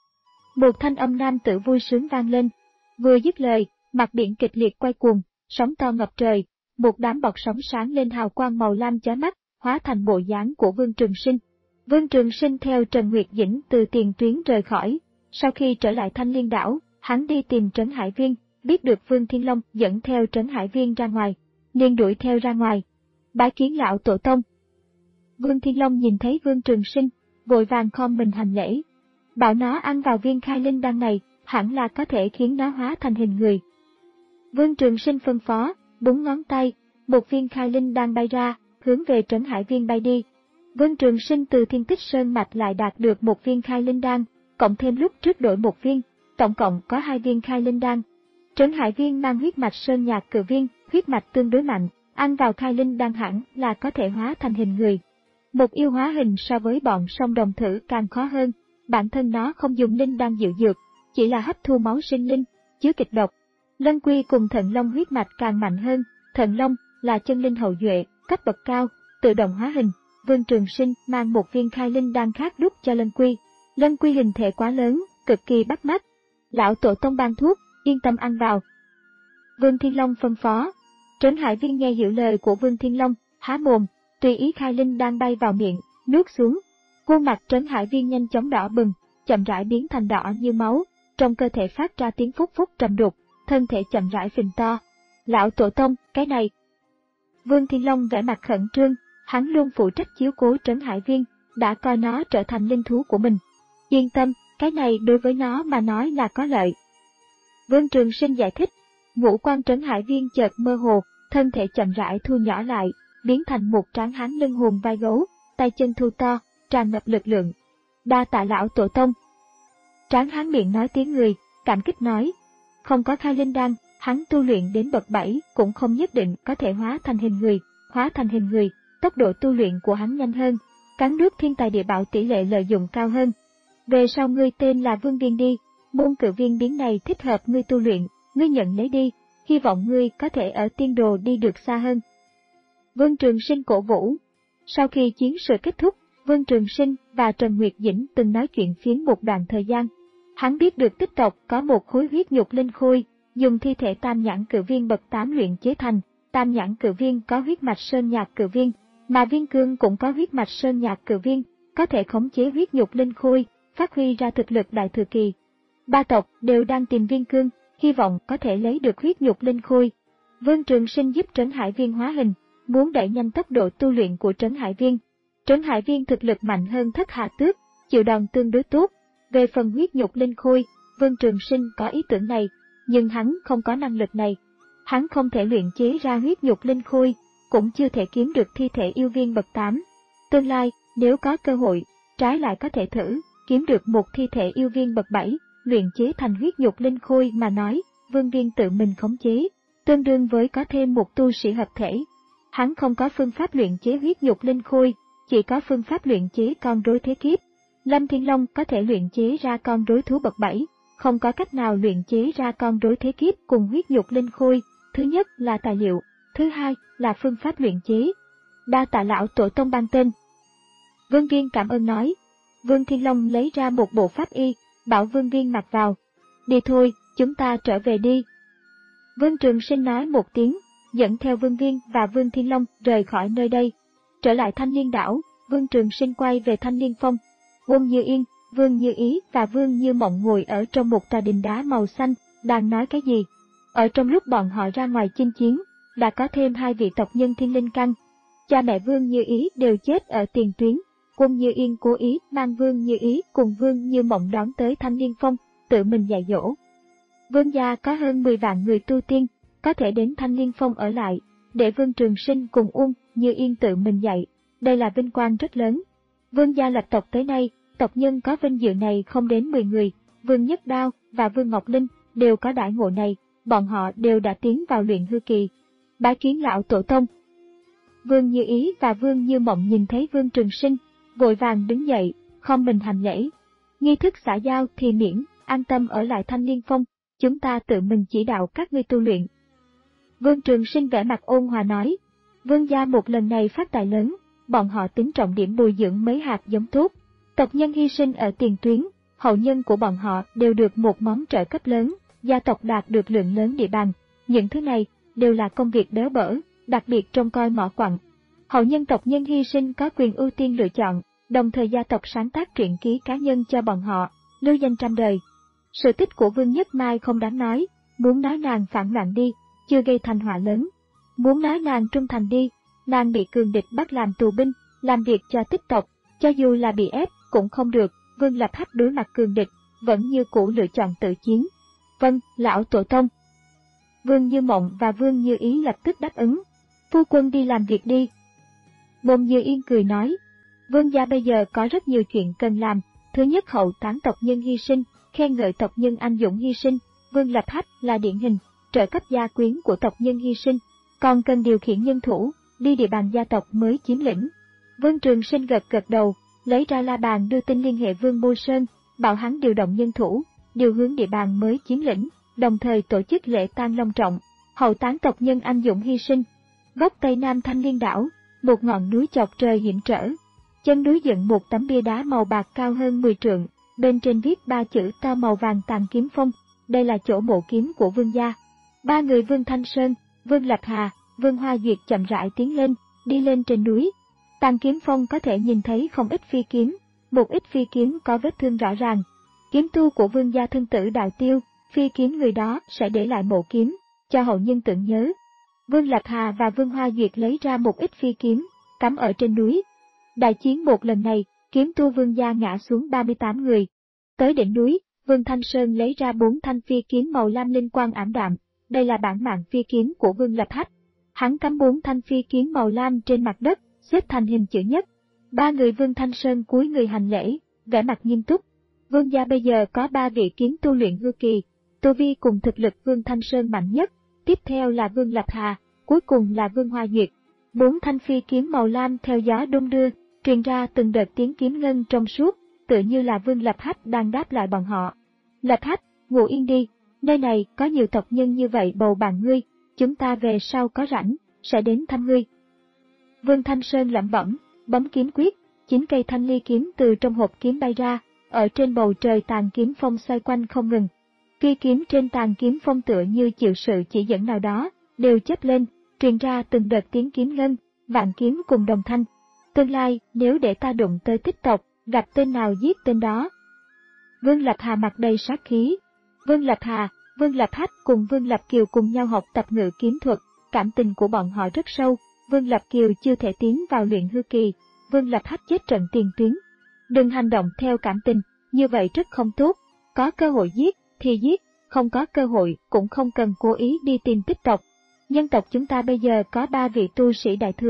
Một thanh âm nam tử vui sướng vang lên. Vừa dứt lời, mặt biển kịch liệt quay cuồng, sóng to ngập trời, một đám bọt sóng sáng lên hào quang màu lam chói mắt, hóa thành bộ dáng của Vương Trường Sinh. Vương Trường Sinh theo Trần Nguyệt Dĩnh từ tiền tuyến rời khỏi. Sau khi trở lại Thanh Liên đảo, hắn đi tìm Trấn Hải Viên, biết được Vương Thiên Long dẫn theo Trấn Hải Viên ra ngoài, liền đuổi theo ra ngoài. Bái kiến lão tổ tông. Vương Thiên Long nhìn thấy Vương Trường Sinh, vội vàng khom mình hành lễ. Bảo nó ăn vào viên khai linh đan này, hẳn là có thể khiến nó hóa thành hình người. Vương Trường Sinh phân phó, búng ngón tay, một viên khai linh đan bay ra, hướng về Trấn Hải Viên bay đi. Vương Trường Sinh từ Thiên Tích Sơn mạch lại đạt được một viên khai linh đan, cộng thêm lúc trước đổi một viên, tổng cộng có hai viên khai linh đan. Trấn Hải Viên mang huyết mạch sơn nhạc cự viên, huyết mạch tương đối mạnh, ăn vào khai linh đan hẳn là có thể hóa thành hình người. Một yêu hóa hình so với bọn song đồng thử càng khó hơn, bản thân nó không dùng linh đan diệu dược, chỉ là hấp thu máu sinh linh, chứa kịch độc. Lân Quy cùng Thận Long huyết mạch càng mạnh hơn, Thận Long là chân linh hậu duệ, cấp bậc cao, tự động hóa hình. Vương Trường Sinh mang một viên khai linh đan khác đút cho Lân Quy. Lân Quy hình thể quá lớn, cực kỳ bắt mắt. Lão tổ tông ban thuốc, yên tâm ăn vào. Vương Thiên Long phân phó. Trấn Hải Viên nghe hiểu lời của Vương Thiên Long, há mồm, tùy ý khai linh đan bay vào miệng, nuốt xuống. Khuôn mặt Trấn Hải Viên nhanh chóng đỏ bừng, chậm rãi biến thành đỏ như máu, trong cơ thể phát ra tiếng phúc phúc trầm đục, thân thể chậm rãi phình to. Lão tổ tông, cái này. Vương Thiên Long vẻ mặt khẩn trương, hắn luôn phụ trách chiếu cố Trấn Hải Viên, đã coi nó trở thành linh thú của mình. Yên tâm, cái này đối với nó mà nói là có lợi. Vương Trường Sinh giải thích, ngũ quan Trấn Hải Viên chợt mơ hồ, thân thể chậm rãi thu nhỏ lại, biến thành một tráng hán lưng hùm vai gấu, tay chân thu to, tràn ngập lực lượng. Đa tạ lão tổ tông. Tráng hán miệng nói tiếng người, cảm kích nói, không có khai linh đan, hắn tu luyện đến bậc bảy cũng không nhất định có thể hóa thành hình người, hóa thành hình người, tốc độ tu luyện của hắn nhanh hơn, cắn nước thiên tài địa bảo tỷ lệ lợi dụng cao hơn. Về sau ngươi tên là Vương Viên đi, môn cự viên biến này thích hợp ngươi tu luyện, ngươi nhận lấy đi, hy vọng ngươi có thể ở tiên đồ đi được xa hơn. Vương Trường Sinh cổ vũ. Sau khi chiến sự kết thúc, Vương Trường Sinh và Trần Nguyệt Dĩnh từng nói chuyện phiếm một đoạn thời gian. Hắn biết được tích tộc có một khối huyết nhục linh khôi, dùng thi thể tam nhãn cự viên bậc tám luyện chế thành. Tam nhãn cự viên có huyết mạch sơn nhạc cự viên, mà viên cương cũng có huyết mạch sơn nhạc cự viên, có thể khống chế huyết nhục linh khôi, phát huy ra thực lực đại thừa kỳ. Ba tộc đều đang tìm viên cương, hy vọng có thể lấy được huyết nhục linh khôi. Vương Trường Sinh giúp Trấn Hải Viên hóa hình, muốn đẩy nhanh tốc độ tu luyện của Trấn Hải Viên. Trấn Hải Viên thực lực mạnh hơn Thất Hà Tước, chịu đòn tương đối tốt. Về phần huyết nhục linh khôi, Vương Trường Sinh có ý tưởng này, nhưng hắn không có năng lực này. Hắn không thể luyện chế ra huyết nhục linh khôi, cũng chưa thể kiếm được thi thể yêu viên bậc tám. Tương lai, nếu có cơ hội, trái lại có thể thử, kiếm được một thi thể yêu viên bậc bảy, luyện chế thành huyết nhục linh khôi mà nói, Vương Viên tự mình khống chế, tương đương với có thêm một tu sĩ hợp thể. Hắn không có phương pháp luyện chế huyết nhục linh khôi, chỉ có phương pháp luyện chế con rối thế kiếp. Lâm Thiên Long có thể luyện chế ra con rối thú bậc bảy, không có cách nào luyện chế ra con rối thế kiếp cùng huyết nhục linh khôi. Thứ nhất là tài liệu, thứ hai là phương pháp luyện chế. Đa tạ lão tổ tông ban tên. Vương Viên cảm ơn nói. Vương Thiên Long lấy ra một bộ pháp y, bảo Vương Viên mặc vào. Đi thôi, chúng ta trở về đi. Vương Trường Sinh nói một tiếng, dẫn theo Vương Viên và Vương Thiên Long rời khỏi nơi đây. Trở lại Thanh Liên đảo, Vương Trường Sinh quay về Thanh Liên Phong. Uông Như Yên, Vương Như Ý và Vương Như Mộng ngồi ở trong một tòa đình đá màu xanh, đang nói cái gì. Ở trong lúc bọn họ ra ngoài chinh chiến, đã có thêm hai vị tộc nhân thiên linh căn. Cha mẹ Vương Như Ý đều chết ở tiền tuyến. Uông Như Yên cố ý mang Vương Như Ý cùng Vương Như Mộng đón tới Thanh Liên Phong, tự mình dạy dỗ. Vương gia có hơn mười vạn người tu tiên, có thể đến Thanh Liên Phong ở lại, để Vương Trường Sinh cùng Uông Như Yên tự mình dạy, đây là vinh quang rất lớn. Vương gia lập tộc tới nay, tộc nhân có vinh dự này không đến mười người, Vương Nhất Đao và Vương Ngọc Linh đều có đãi ngộ này, bọn họ đều đã tiến vào luyện hư kỳ. Bái kiến lão tổ tông. Vương Như Ý và Vương Như Mộng nhìn thấy Vương Trường Sinh, vội vàng đứng dậy, khom mình hành lễ. Nghi thức xã giao thì miễn, an tâm ở lại Thanh Liên Phong, chúng ta tự mình chỉ đạo các ngươi tu luyện. Vương Trường Sinh vẻ mặt ôn hòa nói, Vương gia một lần này phát tài lớn, bọn họ tính trọng điểm bồi dưỡng mấy hạt giống tốt. Tộc nhân hy sinh ở tiền tuyến, hậu nhân của bọn họ đều được một món trợ cấp lớn, gia tộc đạt được lượng lớn địa bàn. Những thứ này đều là công việc béo bở, đặc biệt trông coi mỏ quặng. Hậu nhân tộc nhân hy sinh có quyền ưu tiên lựa chọn, đồng thời gia tộc sáng tác truyện ký cá nhân cho bọn họ, lưu danh trăm đời. Sự tích của Vương Nhất Mai không đáng nói, muốn nói nàng phản loạn đi, chưa gây thành họa lớn. Muốn nói nàng trung thành đi, nàng bị cường địch bắt làm tù binh, làm việc cho tích tộc, cho dù là bị ép cũng không được. Vương Lập Hách đối mặt cường địch, vẫn như cũ lựa chọn tự chiến. Vâng, lão tổ tông. Vương Như Mộng và Vương Như Ý lập tức đáp ứng. Phu quân đi làm việc đi. Bồn Như Yên cười nói, Vương gia bây giờ có rất nhiều chuyện cần làm. Thứ nhất, hậu táng tộc nhân hy sinh, khen ngợi tộc nhân anh dũng hy sinh. Vương Lập Hách là điển hình, trợ cấp gia quyến của tộc nhân hy sinh, còn cần điều khiển nhân thủ, đi địa bàn gia tộc mới chiếm lĩnh. Vương Trường Sinh gật gật đầu, lấy ra la bàn đưa tin liên hệ Vương Mô Sơn, bảo hắn điều động nhân thủ, điều hướng địa bàn mới chiếm lĩnh, đồng thời tổ chức lễ tang long trọng, hậu táng tộc nhân anh dũng hy sinh. Góc Tây Nam Thanh Liên đảo, một ngọn núi chọc trời hiểm trở. Chân núi dựng một tấm bia đá màu bạc cao hơn mười trượng, bên trên viết ba chữ to màu vàng Tàn Kiếm Phong, đây là chỗ mộ kiếm của Vương gia. Ba người Vương Thanh Sơn, Vương Lập Hà, Vương Hoa Duyệt chậm rãi tiến lên, đi lên trên núi. Tàn Kiếm Phong có thể nhìn thấy không ít phi kiếm, một ít phi kiếm có vết thương rõ ràng. Kiếm tu của Vương gia thân tử đạo tiêu, phi kiếm người đó sẽ để lại mộ kiếm, cho hậu nhân tưởng nhớ. Vương Lập Hà và Vương Hoa Duyệt lấy ra một ít phi kiếm, cắm ở trên núi. Đại chiến một lần này, kiếm tu Vương gia ngã xuống ba mươi tám người. Tới đỉnh núi, Vương Thanh Sơn lấy ra bốn thanh phi kiếm màu lam linh quang ảm đạm, đây là bản mạng phi kiếm của Vương Lập Hách. Hắn cắm bốn thanh phi kiếm màu lam trên mặt đất, xếp thành hình chữ nhất. Ba người Vương Thanh Sơn cúi người hành lễ, vẻ mặt nghiêm túc. Vương gia bây giờ có ba vị kiếm tu luyện hư kỳ, tu vi cùng thực lực Vương Thanh Sơn mạnh nhất, tiếp theo là Vương Lập Hà, cuối cùng là Vương Hoa Duyệt. Bốn thanh phi kiếm màu lam theo gió đung đưa, truyền ra từng đợt tiếng kiếm ngân trong suốt, tựa như là Vương Lập Hách đang đáp lại bọn họ. Lập Hách, ngủ yên đi, nơi này có nhiều tộc nhân như vậy bầu bạn ngươi, chúng ta về sau có rảnh, sẽ đến thăm ngươi. Vương Thanh Sơn lẩm bẩm, bấm kiếm quyết, chín cây thanh ly kiếm từ trong hộp kiếm bay ra, ở trên bầu trời Tàn Kiếm Phong xoay quanh không ngừng. Phi kiếm trên Tàn Kiếm Phong tựa như chịu sự chỉ dẫn nào đó, đều chớp lên, truyền ra từng đợt tiếng kiếm ngân, vạn kiếm cùng đồng thanh. Tương lai, nếu để ta đụng tới tích tộc, gặp tên nào giết tên đó. Vương Lập Hà mặt đầy sát khí. Vương Lập Hà, Vương Lập Hách cùng Vương Lập Kiều cùng nhau học tập ngự kiếm thuật, cảm tình của bọn họ rất sâu. Vương Lập Kiều chưa thể tiến vào luyện hư kỳ, Vương Lập Hách chết trận tiền tuyến. Đừng hành động theo cảm tình, như vậy rất không tốt. Có cơ hội giết thì giết, không có cơ hội cũng không cần cố ý đi tìm tích tộc. Nhân tộc chúng ta bây giờ có ba vị tu sĩ đại thừa,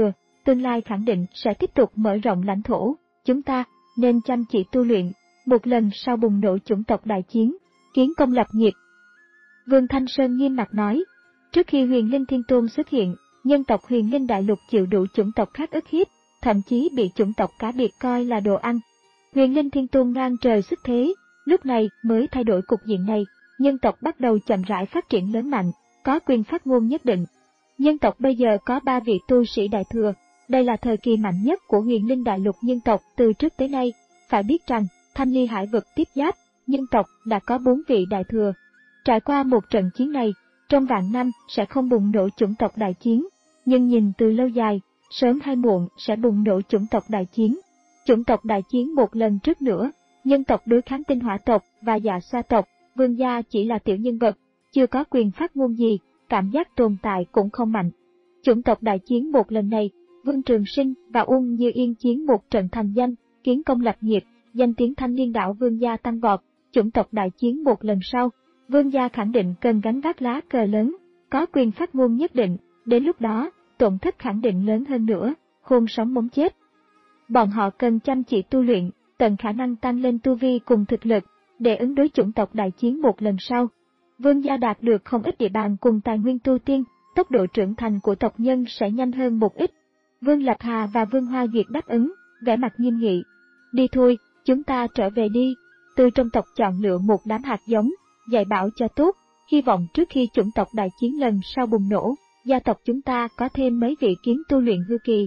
tương lai khẳng định sẽ tiếp tục mở rộng lãnh thổ, chúng ta nên chăm chỉ tu luyện, một lần sau bùng nổ chủng tộc đại chiến, kiến công lập nghiệp. Vương Thanh Sơn nghiêm mặt nói, trước khi Huyền Linh Thiên Tôn xuất hiện, nhân tộc Huyền Linh Đại Lục chịu đủ chủng tộc khác ức hiếp, thậm chí bị chủng tộc cá biệt coi là đồ ăn. Huyền Linh Thiên Tôn ngang trời xuất thế, lúc này mới thay đổi cục diện này, nhân tộc bắt đầu chậm rãi phát triển lớn mạnh, có quyền phát ngôn nhất định. Nhân tộc bây giờ có ba vị tu sĩ đại thừa, đây là thời kỳ mạnh nhất của Huyền Linh Đại Lục nhân tộc từ trước tới nay. Phải biết rằng, Thanh Ly Hải vực tiếp giáp, nhân tộc đã có bốn vị đại thừa. Trải qua một trận chiến này, trong vạn năm sẽ không bùng nổ chủng tộc đại chiến, nhưng nhìn từ lâu dài, sớm hay muộn sẽ bùng nổ chủng tộc đại chiến. Chủng tộc đại chiến một lần trước nữa, nhân tộc đối kháng tinh hỏa tộc và dạ xoa tộc, vương gia chỉ là tiểu nhân vật, chưa có quyền phát ngôn gì, cảm giác tồn tại cũng không mạnh. Chủng tộc đại chiến một lần này, Vương Trường Sinh và Uông Như Yên chiến một trận thành danh, kiến công lập nghiệp, danh tiếng Thanh Liên đảo vương gia tăng vọt. Chủng tộc đại chiến một lần sau, vương gia khẳng định cần gánh vác lá cờ lớn, có quyền phát ngôn nhất định, đến lúc đó, tổn thất khẳng định lớn hơn nữa, khôn sống mống chết. Bọn họ cần chăm chỉ tu luyện, tận khả năng tăng lên tu vi cùng thực lực, để ứng đối chủng tộc đại chiến một lần sau. Vương gia đạt được không ít địa bàn cùng tài nguyên tu tiên, tốc độ trưởng thành của tộc nhân sẽ nhanh hơn một ít. Vương Lập Hà và Vương Hoa Duyệt đáp ứng, vẻ mặt nghiêm nghị. Đi thôi, chúng ta trở về đi, từ trong tộc chọn lựa một đám hạt giống, dạy bảo cho tốt, hy vọng trước khi chủng tộc đại chiến lần sau bùng nổ, gia tộc chúng ta có thêm mấy vị kiến tu luyện hư kỳ.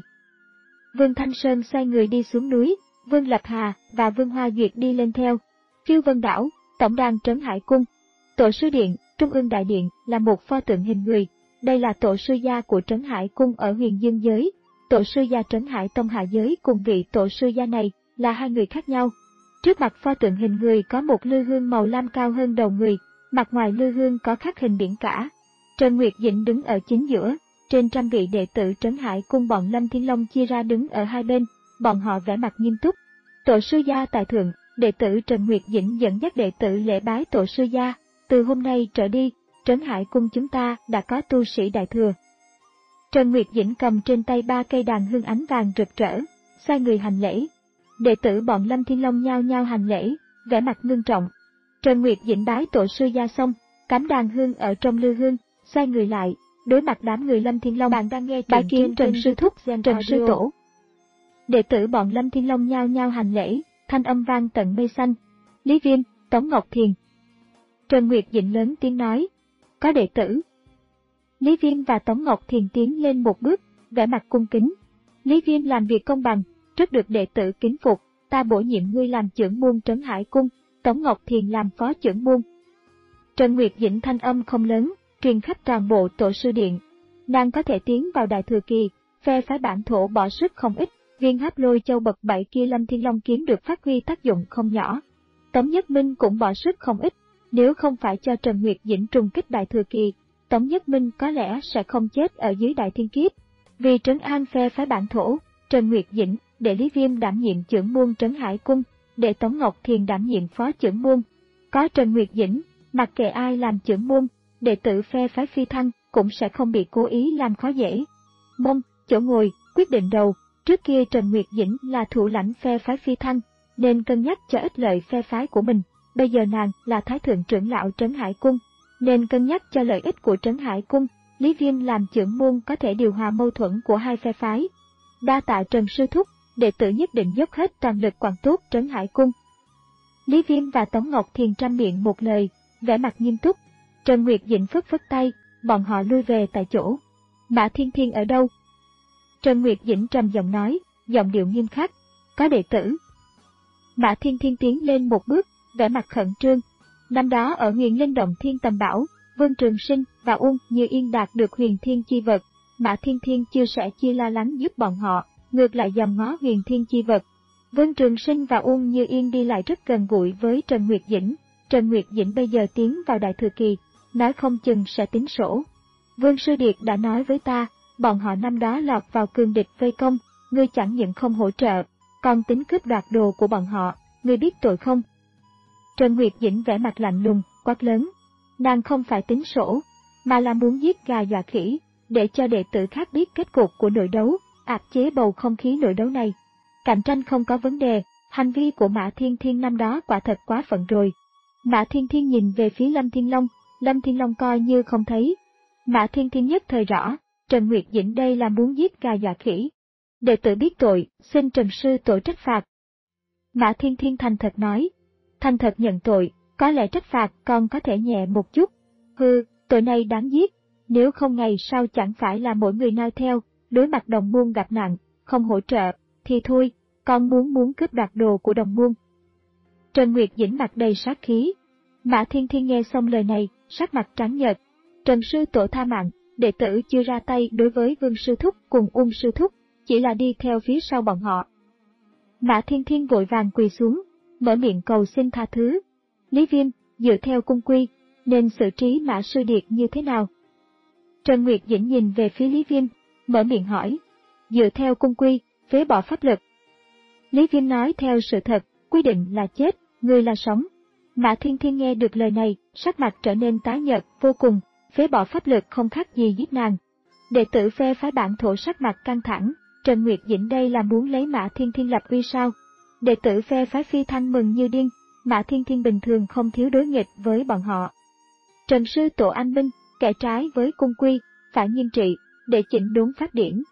Vương Thanh Sơn xoay người đi xuống núi, Vương Lập Hà và Vương Hoa Duyệt đi lên theo. Phiêu Vân đảo, tổng đàn Trấn Hải cung. Tổ sư điện, Trung ương đại điện là một pho tượng hình người, đây là tổ sư gia của Trấn Hải cung ở Huyền Dương giới. Tổ sư gia Trấn Hải tông hạ giới cùng vị tổ sư gia này là hai người khác nhau. Trước mặt pho tượng hình người có một lư hương màu lam cao hơn đầu người, mặt ngoài lư hương có khắc hình biển cả. Trần Nguyệt Dĩnh đứng ở chính giữa, trên trăm vị đệ tử Trấn Hải cung bọn Lâm Thiên Long chia ra đứng ở hai bên, bọn họ vẻ mặt nghiêm túc. Tổ sư gia tại thượng, đệ tử Trần Nguyệt Dĩnh dẫn dắt đệ tử lễ bái tổ sư gia, từ hôm nay trở đi, Trấn Hải cung chúng ta đã có tu sĩ đại thừa. Trần Nguyệt Dĩnh cầm trên tay ba cây đàn hương ánh vàng rực rỡ, sai người hành lễ. Đệ tử bọn Lâm Thiên Long nhao nhao hành lễ, vẻ mặt ngưng trọng. Trần Nguyệt Dĩnh bái tổ sư gia xong, cắm đàn hương ở trong lư hương, xoay người lại, đối mặt đám người Lâm Thiên Long. Bạn đang nghe bái kiến Trần sư thúc, Trần sư tổ. Đệ tử bọn Lâm Thiên Long nhao nhao hành lễ, thanh âm vang tận mây xanh. Lý Viêm, Tống Ngọc Thiền. Trần Nguyệt Dĩnh lớn tiếng nói, có đệ tử. Lý Viêm và Tống Ngọc Thiền tiến lên một bước, vẻ mặt cung kính. Lý Viêm làm việc công bằng, rất được đệ tử kính phục, ta bổ nhiệm ngươi làm trưởng môn Trấn Hải cung, Tống Ngọc Thiền làm phó trưởng môn. Trần Nguyệt Dĩnh thanh âm không lớn, truyền khắp toàn bộ tổ sư điện. Nàng có thể tiến vào đại thừa kỳ, phe phái bản thổ bỏ sức không ít, viên háp lôi châu bậc bảy kia Lâm Thiên Long kiếm được phát huy tác dụng không nhỏ. Tống Nhất Minh cũng bỏ sức không ít, nếu không phải cho Trần Nguyệt Dĩnh trùng kích đại thừa kỳ, Tống Nhất Minh có lẽ sẽ không chết ở dưới đại thiên kiếp. Vì trấn an phe phái bản thổ, Trần Nguyệt Dĩnh để Lý Viêm đảm nhiệm trưởng môn Trấn Hải cung, để Tống Ngọc Thiền đảm nhiệm phó trưởng môn. Có Trần Nguyệt Dĩnh, mặc kệ ai làm trưởng môn, đệ tử phe phái phi thăng cũng sẽ không bị cố ý làm khó dễ. Mông, chỗ ngồi, quyết định đầu. Trước kia Trần Nguyệt Dĩnh là thủ lãnh phe phái phi thăng, nên cân nhắc cho ích lợi phe phái của mình. Bây giờ nàng là thái thượng trưởng lão Trấn Hải cung, nên cân nhắc cho lợi ích của Trấn Hải cung. Lý Viêm làm trưởng môn có thể điều hòa mâu thuẫn của hai phe phái. Đa tạ Trần sư thúc, đệ tử nhất định dốc hết toàn lực quản tốt Trấn Hải cung. Lý Viêm và Tống Ngọc Thiền trăm miệng một lời, vẻ mặt nghiêm túc. Trần Nguyệt Dĩnh phất phất tay, bọn họ lui về tại chỗ. Mã Thiên Thiên ở đâu? Trần Nguyệt Dĩnh trầm giọng nói, giọng điệu nghiêm khắc, có đệ tử. Mã Thiên Thiên tiến lên một bước, vẻ mặt khẩn trương. Năm đó ở Huyền Linh Động Thiên Tầm Bảo, Vương Trường Sinh và Uông Như Yên đạt được huyền thiên chi vật. Mã Thiên Thiên chưa sẽ chia lo lắng giúp bọn họ, ngược lại dòm ngó huyền thiên chi vật. Vương Trường Sinh và Uông Như Yên đi lại rất gần gũi với Trần Nguyệt Dĩnh. Trần Nguyệt Dĩnh bây giờ tiến vào đại thừa kỳ, nói không chừng sẽ tính sổ. Vương Sư Điệt đã nói với ta, bọn họ năm đó lọt vào cường địch vây công, ngươi chẳng những không hỗ trợ, còn tính cướp đoạt đồ của bọn họ, ngươi biết tội không? Trần Nguyệt Dĩnh vẻ mặt lạnh lùng, quát lớn. Nàng không phải tính sổ, mà là muốn giết gà dọa khỉ, để cho đệ tử khác biết kết cục của nội đấu, áp chế bầu không khí nội đấu này. Cạnh tranh không có vấn đề, hành vi của Mã Thiên Thiên năm đó quả thật quá phận rồi. Mã Thiên Thiên nhìn về phía Lâm Thiên Long, Lâm Thiên Long coi như không thấy. Mã Thiên Thiên nhất thời rõ, Trần Nguyệt Dĩnh đây là muốn giết gà dọa khỉ. Đệ tử biết tội, xin Trần sư tổ trách phạt. Mã Thiên Thiên thành thật nói, thành thật nhận tội, có lẽ trách phạt còn có thể nhẹ một chút. Hừ, tội này đáng giết, nếu không ngày sau chẳng phải là mỗi người noi theo, đối mặt đồng môn gặp nạn, không hỗ trợ, thì thôi, con muốn muốn cướp đoạt đồ của đồng môn. Trần Nguyệt Dĩnh mặt đầy sát khí. Mã Thiên Thiên nghe xong lời này, sắc mặt trắng nhợt. Trần sư tổ tha mạng, đệ tử chưa ra tay đối với Vương sư thúc cùng Ung sư thúc, chỉ là đi theo phía sau bọn họ. Mã Thiên Thiên vội vàng quỳ xuống, mở miệng cầu xin tha thứ. Lý Viêm, dựa theo cung quy, nên xử trí Mã sư điệt như thế nào? Trần Nguyệt Dĩnh nhìn về phía Lý Viêm, mở miệng hỏi. Dựa theo cung quy, phế bỏ pháp lực. Lý Viêm nói theo sự thật, quy định là chết, người là sống. Mã Thiên Thiên nghe được lời này, sắc mặt trở nên tái nhợt vô cùng, phế bỏ pháp lực không khác gì giết nàng. Đệ tử phe phái Bản Thổ sắc mặt căng thẳng, Trần Nguyệt Dĩnh đây là muốn lấy Mã Thiên Thiên lập uy sao? Đệ tử phe phái Phi Thăng mừng như điên, Mã Thiên Thiên bình thường không thiếu đối nghịch với bọn họ. Trần sư tổ anh minh, kẻ trái với cung quy, phải nghiêm trị, để chỉnh đốn phát điển.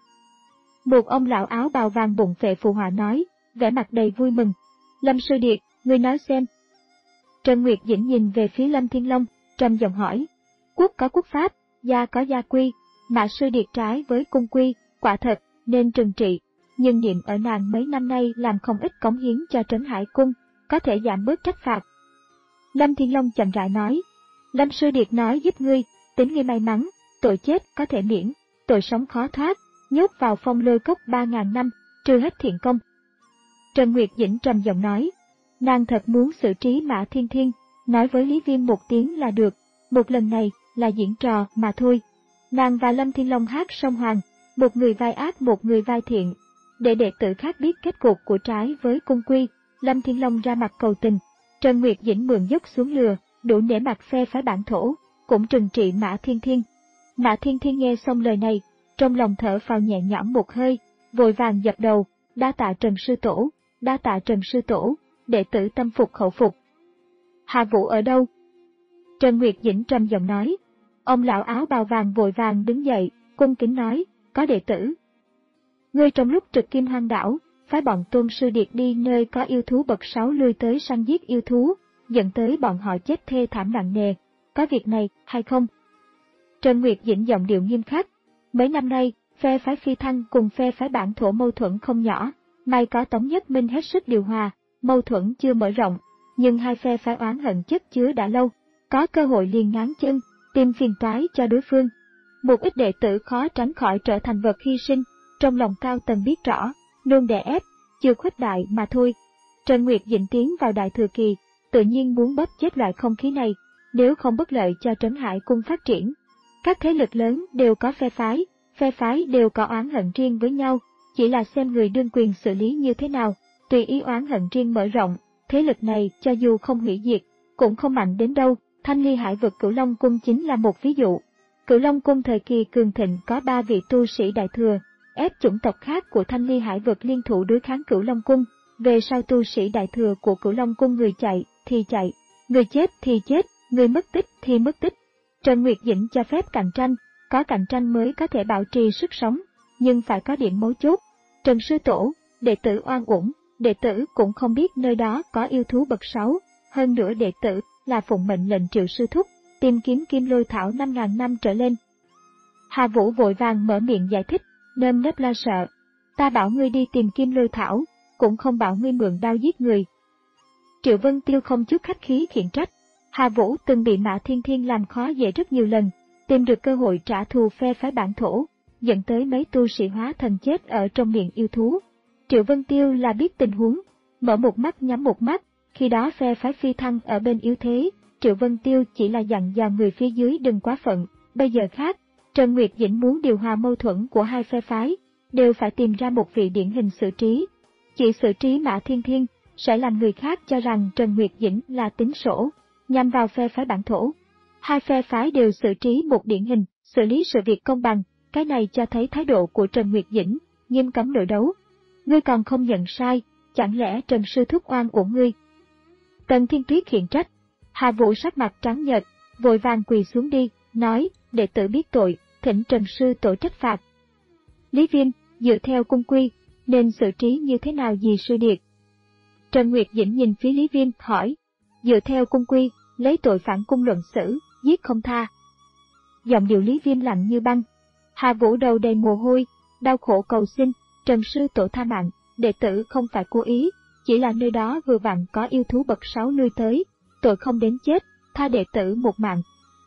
Một ông lão áo bào vàng bụng phệ phù hòa nói, vẻ mặt đầy vui mừng. Lâm sư điệt, ngươi nói xem. Trần Nguyệt Dĩnh nhìn về phía Lâm Thiên Long, trầm giọng hỏi. Quốc có quốc pháp, gia có gia quy, Mã sư điệt trái với cung quy, quả thật, nên trừng trị. Nhưng niệm ở nàng mấy năm nay làm không ít cống hiến cho Trấn Hải Cung, có thể giảm bớt trách phạt. Lâm Thiên Long chậm rãi nói. Lâm sư điệt nói giúp ngươi, tính ngươi may mắn, tội chết có thể miễn, tội sống khó thoát, nhốt vào phong lôi cốc ba ngàn năm, trừ hết thiện công. Trần Nguyệt Dĩnh trầm giọng nói, nàng thật muốn xử trí Mã Thiên Thiên, nói với Lý Viêm một tiếng là được, một lần này là diễn trò mà thôi. Nàng và Lâm Thiên Long hát song hoàng, một người vai ác một người vai thiện, để đệ tử khác biết kết cục của trái với cung quy. Lâm Thiên Long ra mặt cầu tình, Trần Nguyệt Dĩnh mượn dốc xuống lừa, đủ nể mặt phe phái Bản Thổ, cũng trừng trị Mã Thiên Thiên. Mã Thiên Thiên nghe xong lời này, trong lòng thở phào nhẹ nhõm một hơi, vội vàng dập đầu, đa tạ Trần sư tổ, đa tạ Trần sư tổ, đệ tử tâm phục khẩu phục. Hà Vũ ở đâu? Trần Nguyệt Dĩnh trầm giọng nói. Ông lão áo bào vàng vội vàng đứng dậy, cung kính nói, có đệ tử. Ngươi trong lúc trực Kim Hoang đảo, phái bọn Tôn sư điệt đi nơi có yêu thú bậc sáu lui tới săn giết yêu thú, dẫn tới bọn họ chết thê thảm nặng nề, có việc này hay không? Trần Nguyệt Dĩnh giọng điệu nghiêm khắc. Mấy năm nay, phe phái Phi Thăng cùng phe phái Bản Thổ mâu thuẫn không nhỏ, may có Tống Nhất Minh hết sức điều hòa, mâu thuẫn chưa mở rộng, nhưng hai phe phái oán hận chất chứa đã lâu, có cơ hội liền ngáng chân, tìm phiền toái cho đối phương. Một ít đệ tử khó tránh khỏi trở thành vật hy sinh, trong lòng cao tầng biết rõ, luôn đè ép, chưa khuếch đại mà thôi. Trần Nguyệt Dĩnh tiến vào đại thừa kỳ, tự nhiên muốn bóp chết loại không khí này, nếu không bất lợi cho Trấn Hải Cung phát triển. Các thế lực lớn đều có phe phái, phe phái đều có oán hận riêng với nhau, chỉ là xem người đương quyền xử lý như thế nào, tùy ý oán hận riêng mở rộng, thế lực này cho dù không hủy diệt, cũng không mạnh đến đâu. Thanh Ly Hải vực Cửu Long Cung chính là một ví dụ. Cửu Long Cung thời kỳ cường thịnh có ba vị tu sĩ đại thừa, ép chủng tộc khác của Thanh Ly Hải vực liên thủ đối kháng Cửu Long Cung. Về sau tu sĩ đại thừa của Cửu Long Cung người chạy thì chạy, người chết thì chết, người mất tích thì mất tích. Trần Nguyệt Dĩnh cho phép cạnh tranh, có cạnh tranh mới có thể bảo trì sức sống, nhưng phải có điểm mấu chốt. Trần sư tổ, đệ tử oan uổng, đệ tử cũng không biết nơi đó có yêu thú bậc sáu, hơn nữa đệ tử là phụng mệnh lệnh Triệu sư thúc, tìm kiếm kim lôi thảo năm ngàn năm trở lên. Hà Vũ vội vàng mở miệng giải thích, nơm nớp lo sợ. Ta bảo ngươi đi tìm kim lôi thảo, cũng không bảo ngươi mượn đao giết người. Triệu Vân Tiêu không chút khách khí khiển trách. Hà Vũ từng bị Mã Thiên Thiên làm khó dễ rất nhiều lần, tìm được cơ hội trả thù phe phái Bản Thổ, dẫn tới mấy tu sĩ hóa thần chết ở trong miệng yêu thú. Triệu Vân Tiêu là biết tình huống, mở một mắt nhắm một mắt, khi đó phe phái Phi Thăng ở bên yếu thế, Triệu Vân Tiêu chỉ là dặn dò người phía dưới đừng quá phận. Bây giờ khác, Trần Nguyệt Dĩnh muốn điều hòa mâu thuẫn của hai phe phái, đều phải tìm ra một vị điển hình xử trí. Chỉ xử trí Mã Thiên Thiên, sẽ làm người khác cho rằng Trần Nguyệt Dĩnh là tính sổ, nhằm vào phe phái Bản Thổ. Hai phe phái đều xử trí một điển hình, xử lý sự việc công bằng, cái này cho thấy thái độ của Trần Nguyệt Dĩnh, nghiêm cấm nội đấu. Ngươi còn không nhận sai, chẳng lẽ Trần Sư Thúc oan uổng ngươi? Tần Thiên Tuyết khiển trách. Hà Vũ sắc mặt trắng nhợt, vội vàng quỳ xuống đi, nói, đệ tử biết tội, thỉnh Trần Sư Tổ trách phạt. Lý Viêm, dựa theo cung quy, nên xử trí như thế nào dì Sư Điệt? Trần Nguyệt Dĩnh nhìn phía Lý Viêm, hỏi, dựa theo cung quy, lấy tội phản cung luận xử, giết không tha. Giọng điệu Lý Viêm lạnh như băng. Hà Vũ đầu đầy mồ hôi, đau khổ cầu xin, Trần Sư Tổ tha mạng, đệ tử không phải cố ý, chỉ là nơi đó vừa vặn có yêu thú bậc sáu lui tới, tội không đến chết, tha đệ tử một mạng.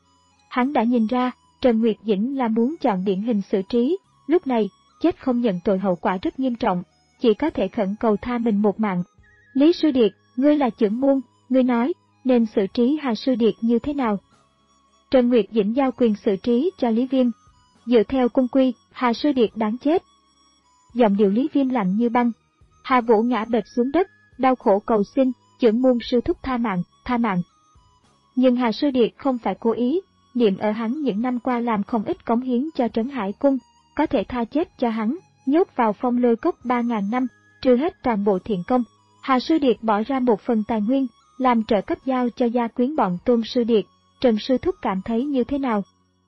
Hắn đã nhìn ra, Trần Nguyệt Dĩnh là muốn chọn điển hình xử trí, lúc này, chết không nhận tội hậu quả rất nghiêm trọng, chỉ có thể khẩn cầu tha mình một mạng. Lý Sư Điệt, ngươi là trưởng môn, ngươi nói, nên xử trí Hà Sư Điệt như thế nào? Trần Nguyệt Dĩnh giao quyền xử trí cho Lý Viêm. Dựa theo cung quy, Hà Sư Điệt đáng chết. Giọng điệu Lý Viêm lạnh như băng. Hà Vũ ngã bệt xuống đất, đau khổ cầu xin, trưởng môn sư thúc tha mạng, tha mạng. Nhưng Hà Sư Điệt không phải cố ý, niệm ở hắn những năm qua làm không ít cống hiến cho Trấn Hải Cung, có thể tha chết cho hắn, nhốt vào phong lôi cốc ba ngàn năm, trừ hết toàn bộ thiện công. Hà Sư Điệt bỏ ra một phần tài nguyên, làm trợ cấp giao cho gia quyến bọn Tôn Sư Điệt, Trần Sư Thúc cảm thấy như thế nào?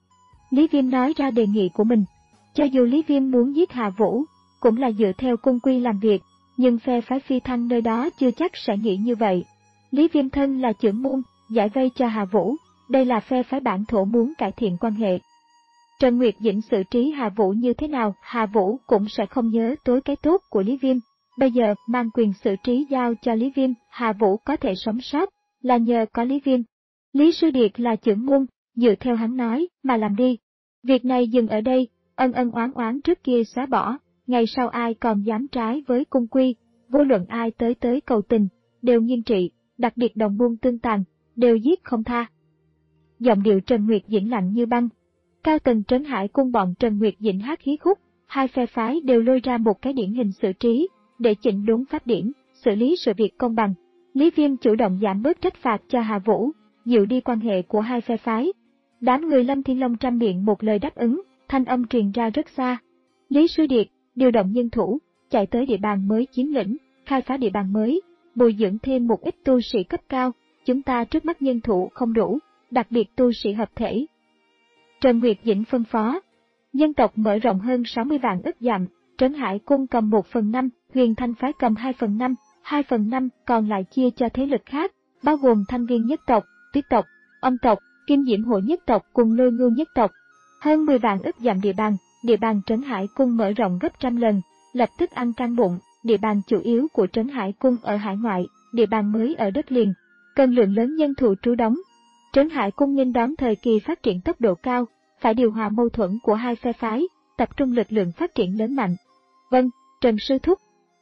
Lý Viêm nói ra đề nghị của mình. Cho dù Lý Viêm muốn giết Hà Vũ, cũng là dựa theo cung quy làm việc, nhưng phe phái Phi Thăng nơi đó chưa chắc sẽ nghĩ như vậy. Lý Viêm thân là trưởng môn, giải vây cho Hà Vũ, đây là phe phái bản thổ muốn cải thiện quan hệ. Trần Nguyệt Dĩnh xử trí Hà Vũ như thế nào, Hà Vũ cũng sẽ không nhớ tối cái tốt của Lý Viêm. Bây giờ mang quyền xử trí giao cho Lý Viêm, Hà Vũ có thể sống sót, là nhờ có Lý Viêm. Lý Sư Điệt là trưởng môn, dựa theo hắn nói, mà làm đi. Việc này dừng ở đây, ân ân oán oán trước kia xóa bỏ, ngày sau ai còn dám trái với cung quy, vô luận ai tới tới cầu tình, đều nghiêm trị, đặc biệt đồng buôn tương tàn, đều giết không tha. Giọng điệu Trần Nguyệt Dĩnh lạnh như băng. Cao tầng Trấn Hải Cung bọn Trần Nguyệt Dĩnh hát hí khúc, hai phe phái đều lôi ra một cái điển hình xử trí, để chỉnh đốn pháp điển, xử lý sự việc công bằng. Lý Viêm chủ động giảm bớt trách phạt cho Hà Vũ, dịu đi quan hệ của hai phe phái. Đám người Lâm Thiên Long trăm miệng một lời đáp ứng, thanh âm truyền ra rất xa. Lý Sư Điệt, điều động nhân thủ, chạy tới địa bàn mới chiếm lĩnh, khai phá địa bàn mới, bồi dưỡng thêm một ít tu sĩ cấp cao, chúng ta trước mắt nhân thủ không đủ, đặc biệt tu sĩ hợp thể. Trần Nguyệt Dĩnh phân phó, nhân tộc mở rộng hơn sáu mươi vạn ức dặm, Trấn Hải Cung cầm một phần năm, Huyền Thanh phái cầm hai phần năm, hai phần năm còn lại chia cho thế lực khác, bao gồm Thanh Viên nhất tộc, Tuyết tộc, Âm tộc, Kim Diễm Hội nhất tộc cùng Lôi Ngưu nhất tộc. Hơn mười vạn ức dặm địa bàn, địa bàn Trấn Hải Cung mở rộng gấp trăm lần, lập tức ăn căng bụng, địa bàn chủ yếu của Trấn Hải Cung ở hải ngoại, địa bàn mới ở đất liền, cần lượng lớn nhân thủ trú đóng. Trấn Hải Cung nghênh đón thời kỳ phát triển tốc độ cao, phải điều hòa mâu thuẫn của hai phe phái, tập trung lực lượng phát triển lớn mạnh. Vâng, Trần Sư Thúc.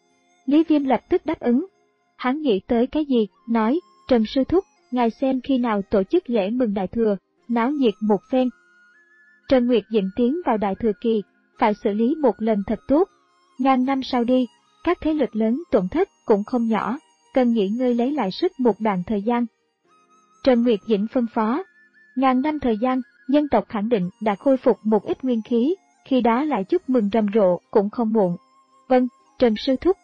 Lý Viêm lập tức đáp ứng. Hắn nghĩ tới cái gì, nói, Trần Sư Thúc, ngài xem khi nào tổ chức lễ mừng Đại Thừa, náo nhiệt một phen. Trần Nguyệt Dĩnh tiến vào Đại Thừa kỳ, phải xử lý một lần thật tốt. Ngàn năm sau đi, các thế lực lớn tổn thất cũng không nhỏ, cần nghỉ ngơi lấy lại sức một đoạn thời gian. Trần Nguyệt Dĩnh phân phó, ngàn năm thời gian, nhân tộc khẳng định đã khôi phục một ít nguyên khí, khi đó lại chúc mừng rầm rộ cũng không muộn. Vâng, Trần Sư Thúc.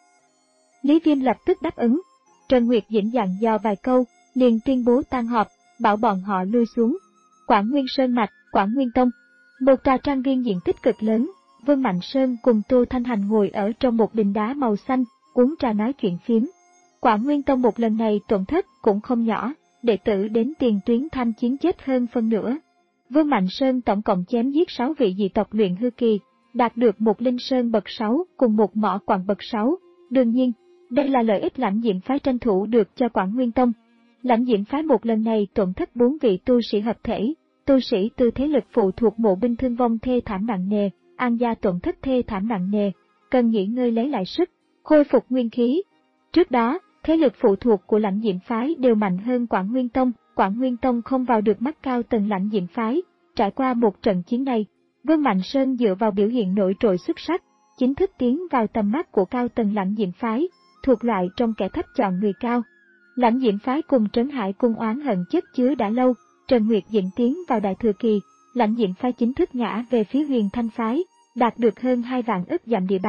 Lý Viêm lập tức đáp ứng. Trần Nguyệt Dĩnh dặn dò vài câu, liền tuyên bố tan họp, bảo bọn họ lui xuống. Quảng Nguyên Sơn Mạch, Quảng Nguyên Tông. Một tòa trang viên diện tích cực lớn, Vương Mạnh Sơn cùng Tô Thanh Hành ngồi ở trong một đình đá màu xanh, uống trà nói chuyện phiếm. Quảng Nguyên Tông một lần này tổn thất cũng không nhỏ, đệ tử đến tiền tuyến tham chiến chết hơn phân nửa. Vương Mạnh Sơn tổng cộng chém giết sáu vị dị tộc luyện hư kỳ, đạt được một linh sơn bậc sáu cùng một mỏ quặng bậc sáu. Đương nhiên, đây là lợi ích Lãnh Diễm phái tranh thủ được cho Quảng Nguyên Tông. Lãnh Diễm phái một lần này tổn thất bốn vị tu sĩ hợp thể, tu sĩ từ thế lực phụ thuộc mộ binh thương vong thê thảm nặng nề, An gia tổn thất thê thảm nặng nề, cần nghỉ ngơi lấy lại sức, khôi phục nguyên khí. Trước đó, thế lực phụ thuộc của Lãnh Diễm phái đều mạnh hơn Quảng Nguyên Tông, Quảng Nguyên Tông không vào được mắt cao tầng Lãnh Diễm phái. Trải qua một trận chiến này, Vương Mạnh Sơn dựa vào biểu hiện nổi trội xuất sắc, chính thức tiến vào tầm mắt của cao tầng Lãnh Diễm phái, thuộc loại trong kẻ thấp chọn người cao. Lãnh Diễm phái cùng Trấn Hải Cung oán hận chất chứa đã lâu, Trần Nguyệt Dĩnh tiến vào Đại Thừa kỳ, Lãnh Diễm phái chính thức ngã về phía Huyền Thanh phái, đạt được hơn hai vạn ức dặm địa bàn,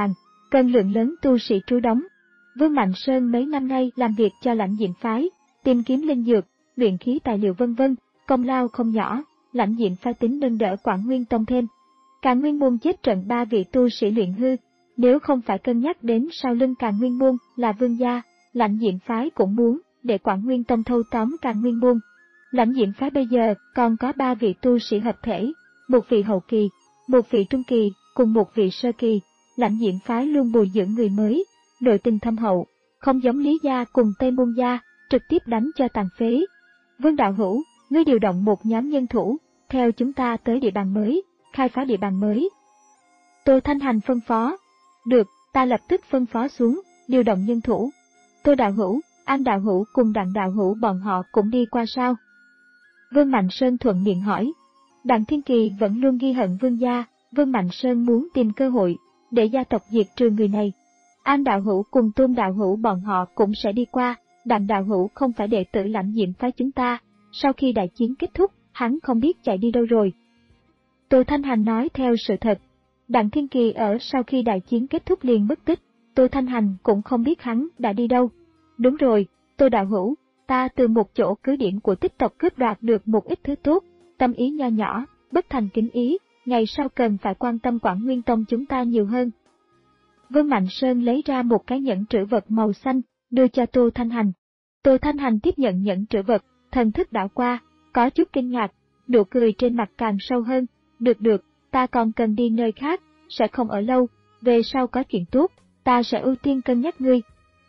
cần lượng lớn tu sĩ trú đóng. Vương Mạnh Sơn mấy năm nay làm việc cho Lãnh Diệm phái, tìm kiếm linh dược, luyện khí tài liệu vân vân, công lao không nhỏ. Lãnh Diệm phái tính nâng đỡ Quảng Nguyên Tông thêm. Càn Nguyên môn chết trận ba vị tu sĩ luyện hư, nếu không phải cân nhắc đến sau lưng Càn Nguyên môn là Vương gia, Lãnh Diệm phái cũng muốn để Quảng Nguyên Tông thâu tóm Càn Nguyên môn. Lãnh Diệm phái bây giờ còn có ba vị tu sĩ hợp thể, một vị hậu kỳ, một vị trung kỳ, cùng một vị sơ kỳ. Lãnh Diệm phái luôn bồi dưỡng người mới, nội tình thâm hậu, không giống Lý gia cùng Tây Môn gia, trực tiếp đánh cho tàn phế. Vương đạo hữu, ngươi điều động một nhóm nhân thủ, theo chúng ta tới địa bàn mới, khai phá địa bàn mới. Tô Thanh Hành phân phó. Được, ta lập tức phân phó xuống, điều động nhân thủ. Tô đạo hữu, An đạo hữu cùng Đặng đạo hữu bọn họ cũng đi qua sao? Vương Mạnh Sơn thuận miệng hỏi. Đặng Thiên Kỳ vẫn luôn ghi hận Vương gia, Vương Mạnh Sơn muốn tìm cơ hội để gia tộc diệt trừ người này. An đạo hữu cùng Tôn đạo hữu bọn họ cũng sẽ đi qua. Đặng đạo hữu không phải đệ tử Lãnh Diệm phái chúng ta, sau khi đại chiến kết thúc, hắn không biết chạy đi đâu rồi. Tô Thanh Hành nói theo sự thật. Đặng Thiên Kỳ ở sau khi đại chiến kết thúc liền mất tích, Tô Thanh Hành cũng không biết hắn đã đi đâu. Đúng rồi, Tô đạo hữu, ta từ một chỗ cứ điểm của tích tộc cướp đoạt được một ít thứ tốt, tâm ý nho nhỏ, bất thành kính ý, ngày sau cần phải quan tâm Quảng Nguyên Tông chúng ta nhiều hơn. Vương Mạnh Sơn lấy ra một cái nhẫn trữ vật màu xanh, đưa cho Tô Thanh Hành. Tô Thanh Hành tiếp nhận nhẫn trữ vật, thần thức đảo qua, có chút kinh ngạc, nụ cười trên mặt càng sâu hơn. Được được, ta còn cần đi nơi khác, sẽ không ở lâu, về sau có chuyện tốt, ta sẽ ưu tiên cân nhắc ngươi.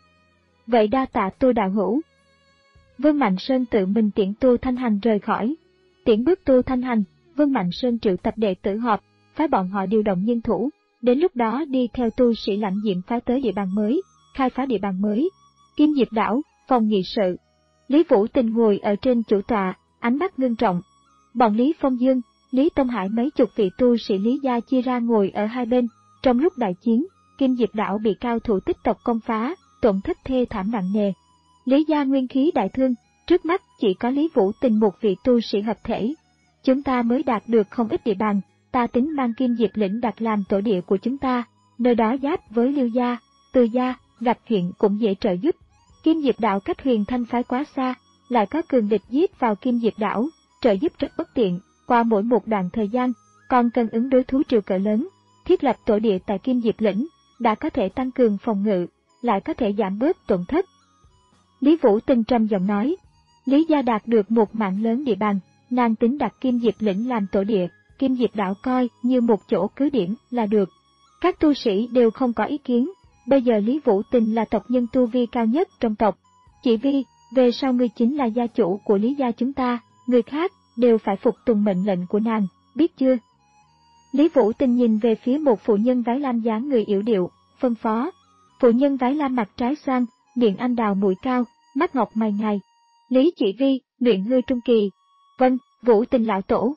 Vậy đa tạ Tô đạo hữu. Vương Mạnh Sơn tự mình tiễn Tô Thanh Hành rời khỏi. Tiễn bước Tô Thanh Hành, Vương Mạnh Sơn triệu tập đệ tử họp, phái bọn họ điều động nhân thủ, đến lúc đó đi theo tu sĩ Lãnh Diệm phái tới địa bàn mới, khai phá địa bàn mới. Kim Diệp đảo, phòng nghị sự. Lý Vũ Tình ngồi ở trên chủ tọa, ánh mắt ngưng trọng. Bọn Lý Phong Dương, Lý Tông Hải mấy chục vị tu sĩ Lý gia chia ra ngồi ở hai bên. Trong lúc đại chiến, Kim Diệp đảo bị cao thủ tích tộc công phá, tổn thất thê thảm nặng nề. Lý gia nguyên khí đại thương, trước mắt chỉ có Lý Vũ Tình một vị tu sĩ hợp thể. Chúng ta mới đạt được không ít địa bàn, ta tính mang Kim Diệp lĩnh đặt làm tổ địa của chúng ta, nơi đó giáp với Liêu gia, Từ gia, gặp chuyện cũng dễ trợ giúp. Kim Diệp đảo cách Huyền Thanh phái quá xa, lại có cường địch giết vào Kim Diệp đảo, trợ giúp rất bất tiện. Qua mỗi một đoạn thời gian, còn cần ứng đối thú triều cỡ lớn, thiết lập tổ địa tại Kim Diệp lĩnh, đã có thể tăng cường phòng ngự, lại có thể giảm bớt tổn thất. Lý Vũ Tình trầm giọng nói, Lý gia đạt được một mạng lớn địa bàn, nàng tính đặt Kim Diệp lĩnh làm tổ địa, Kim Diệp đảo coi như một chỗ cứ điểm là được. Các tu sĩ đều không có ý kiến, bây giờ Lý Vũ Tình là tộc nhân tu vi cao nhất trong tộc. Chỉ vì, về sau ngươi chính là gia chủ của Lý gia chúng ta, người khác đều phải phục tùng mệnh lệnh của nàng, biết chưa? Lý Vũ Tình nhìn về phía một phụ nhân váy lam dáng người yểu điệu, phân phó. Phụ nhân váy lam mặt trái xoan, miệng anh đào mũi cao, mắt ngọc mày ngài. Lý Chỉ Vi, luyện hư trung kỳ. Vâng, Vũ Tình lão tổ.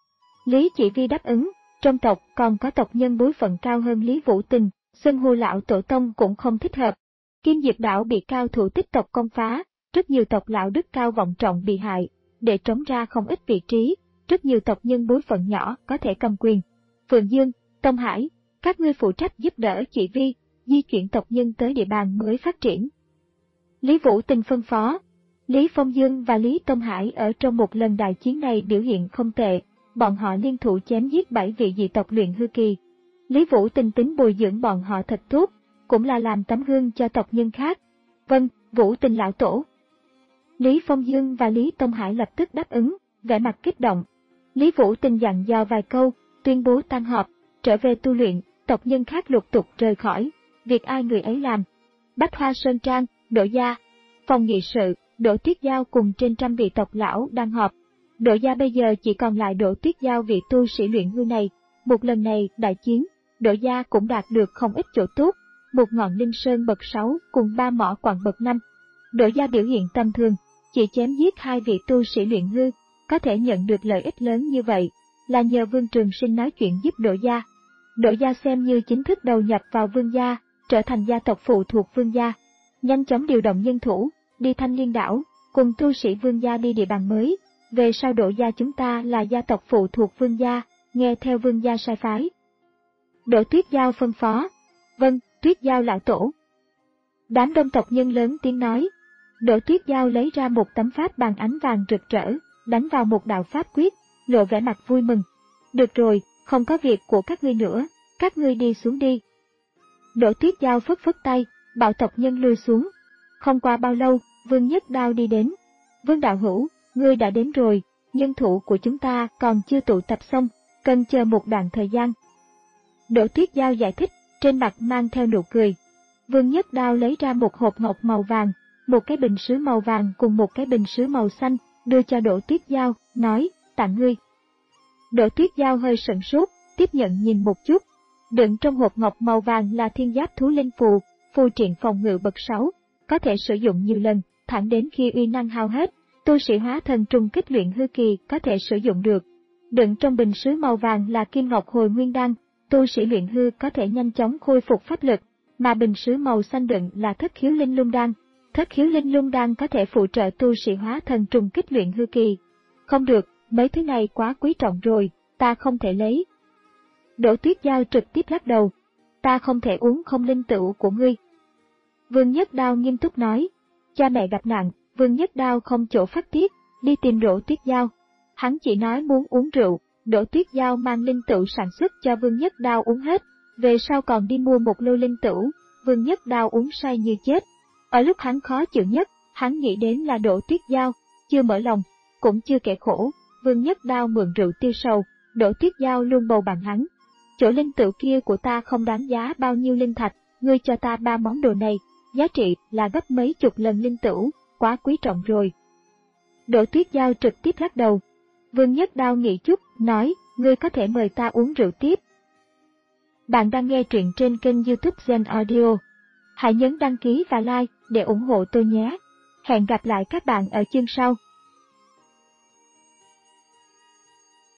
Lý Chỉ Vi đáp ứng, trong tộc còn có tộc nhân bối phận cao hơn Lý Vũ Tình, xưng hô lão tổ tông cũng không thích hợp. Kim Diệp đảo bị cao thủ tích tộc công phá, rất nhiều tộc lão đức cao vọng trọng bị hại. Để trống ra không ít vị trí, rất nhiều tộc nhân bối phận nhỏ có thể cầm quyền. Phượng Dương, Tông Hải, các ngươi phụ trách giúp đỡ Chỉ Vi, di chuyển tộc nhân tới địa bàn mới phát triển. Lý Vũ Tình phân phó. Lý Phong Dương và Lý Tông Hải ở trong một lần đại chiến này biểu hiện không tệ, bọn họ liên thủ chém giết bảy vị dị tộc luyện hư kỳ. Lý Vũ Tình tính bồi dưỡng bọn họ thật tốt, cũng là làm tấm gương cho tộc nhân khác. Vâng, Vũ Tình lão tổ. Lý Phong Dương và Lý Tông Hải lập tức đáp ứng, vẻ mặt kích động. Lý Vũ Tình dặn dò vài câu, tuyên bố tan họp, trở về tu luyện, tộc nhân khác lục tục rời khỏi, việc ai người ấy làm. Bách Hoa Sơn Trang, Đỗ gia, phòng nghị sự, Đỗ Tuyết Giao cùng trên trăm vị tộc lão đang họp. Đỗ gia bây giờ chỉ còn lại Đỗ Tuyết Giao vị tu sĩ luyện hư này. Một lần này đại chiến, Đỗ gia cũng đạt được không ít chỗ tốt, một ngọn linh sơn bậc sáu cùng ba mỏ quặng bậc năm. Đỗ gia biểu hiện tầm thường, chỉ chém giết hai vị tu sĩ luyện hư, có thể nhận được lợi ích lớn như vậy, là nhờ Vương Trường Sinh nói chuyện giúp Đỗ gia. Đỗ gia xem như chính thức đầu nhập vào Vương gia, trở thành gia tộc phụ thuộc Vương gia. Nhanh chóng điều động nhân thủ, đi Thanh Liên đảo, cùng tu sĩ Vương gia đi địa bàn mới. Về sau Đỗ gia chúng ta là gia tộc phụ thuộc Vương gia, nghe theo Vương gia sai phái. Đỗ Tuyết Giao phân phó. Vâng, Tuyết Tuyết Giao lão tổ. Đám đông tộc nhân lớn tiếng nói. Đỗ Tuyết Giao lấy ra một tấm pháp bàn ánh vàng rực rỡ, đánh vào một đạo pháp quyết, lộ vẻ mặt vui mừng. Được rồi, không có việc của các ngươi nữa, các ngươi đi xuống đi. Đỗ Tuyết Giao phất phất tay, bảo tộc nhân lui xuống. Không qua bao lâu, Vương Nhất Đao đi đến. Vương đạo hữu, ngươi đã đến rồi, nhân thủ của chúng ta còn chưa tụ tập xong, cần chờ một đoạn thời gian. Đỗ Tuyết Giao giải thích, trên mặt mang theo nụ cười. Vương Nhất Đao lấy ra một hộp ngọc màu vàng, một cái bình sứ màu vàng cùng một cái bình sứ màu xanh, đưa cho Đỗ Tuyết Giao, nói, tặng ngươi. Đỗ Tuyết Giao hơi sửng sốt, tiếp nhận nhìn một chút. Đựng trong hộp ngọc màu vàng là thiên giáp thú linh phù, phù triện phòng ngự bậc sáu, có thể sử dụng nhiều lần, thẳng đến khi uy năng hao hết, tu sĩ hóa thần trùng kích luyện hư kỳ có thể sử dụng được. Đựng trong bình sứ màu vàng là kim ngọc hồi nguyên đan, tu sĩ luyện hư có thể nhanh chóng khôi phục pháp lực, mà bình sứ màu xanh đựng là thất khiếu linh lung đan. Thất khiếu linh lung đan có thể phụ trợ tu sĩ hóa thần trùng kích luyện hư kỳ. Không được, mấy thứ này quá quý trọng rồi, ta không thể lấy. Đỗ Tuyết Giao trực tiếp lắc đầu, ta không thể uống không linh tửu của ngươi. Vương Nhất Đao nghiêm túc nói, cha mẹ gặp nạn, Vương Nhất Đao không chỗ phát tiết, đi tìm Đỗ Tuyết Giao. Hắn chỉ nói muốn uống rượu, Đỗ Tuyết Giao mang linh tửu sản xuất cho Vương Nhất Đao uống hết, về sau còn đi mua một lô linh tửu, Vương Nhất Đao uống say như chết. Ở lúc hắn khó chịu nhất, hắn nghĩ đến là Đỗ Tuyết Giao, chưa mở lòng, cũng chưa kể khổ, Vương Nhất Đao mượn rượu tiêu sầu, Đỗ Tuyết Giao luôn bầu bạn hắn. Chỗ linh tửu kia của ta không đáng giá bao nhiêu linh thạch, ngươi cho ta ba món đồ này, giá trị là gấp mấy chục lần linh tửu, quá quý trọng rồi. Đỗ Tuyết Giao trực tiếp lắc đầu. Vương Nhất Đao nghĩ chút, nói, ngươi có thể mời ta uống rượu tiếp. Bạn đang nghe truyện trên kênh YouTube Zen Audio. Hãy nhấn đăng ký và like để ủng hộ tôi nhé. Hẹn gặp lại các bạn ở chương sau.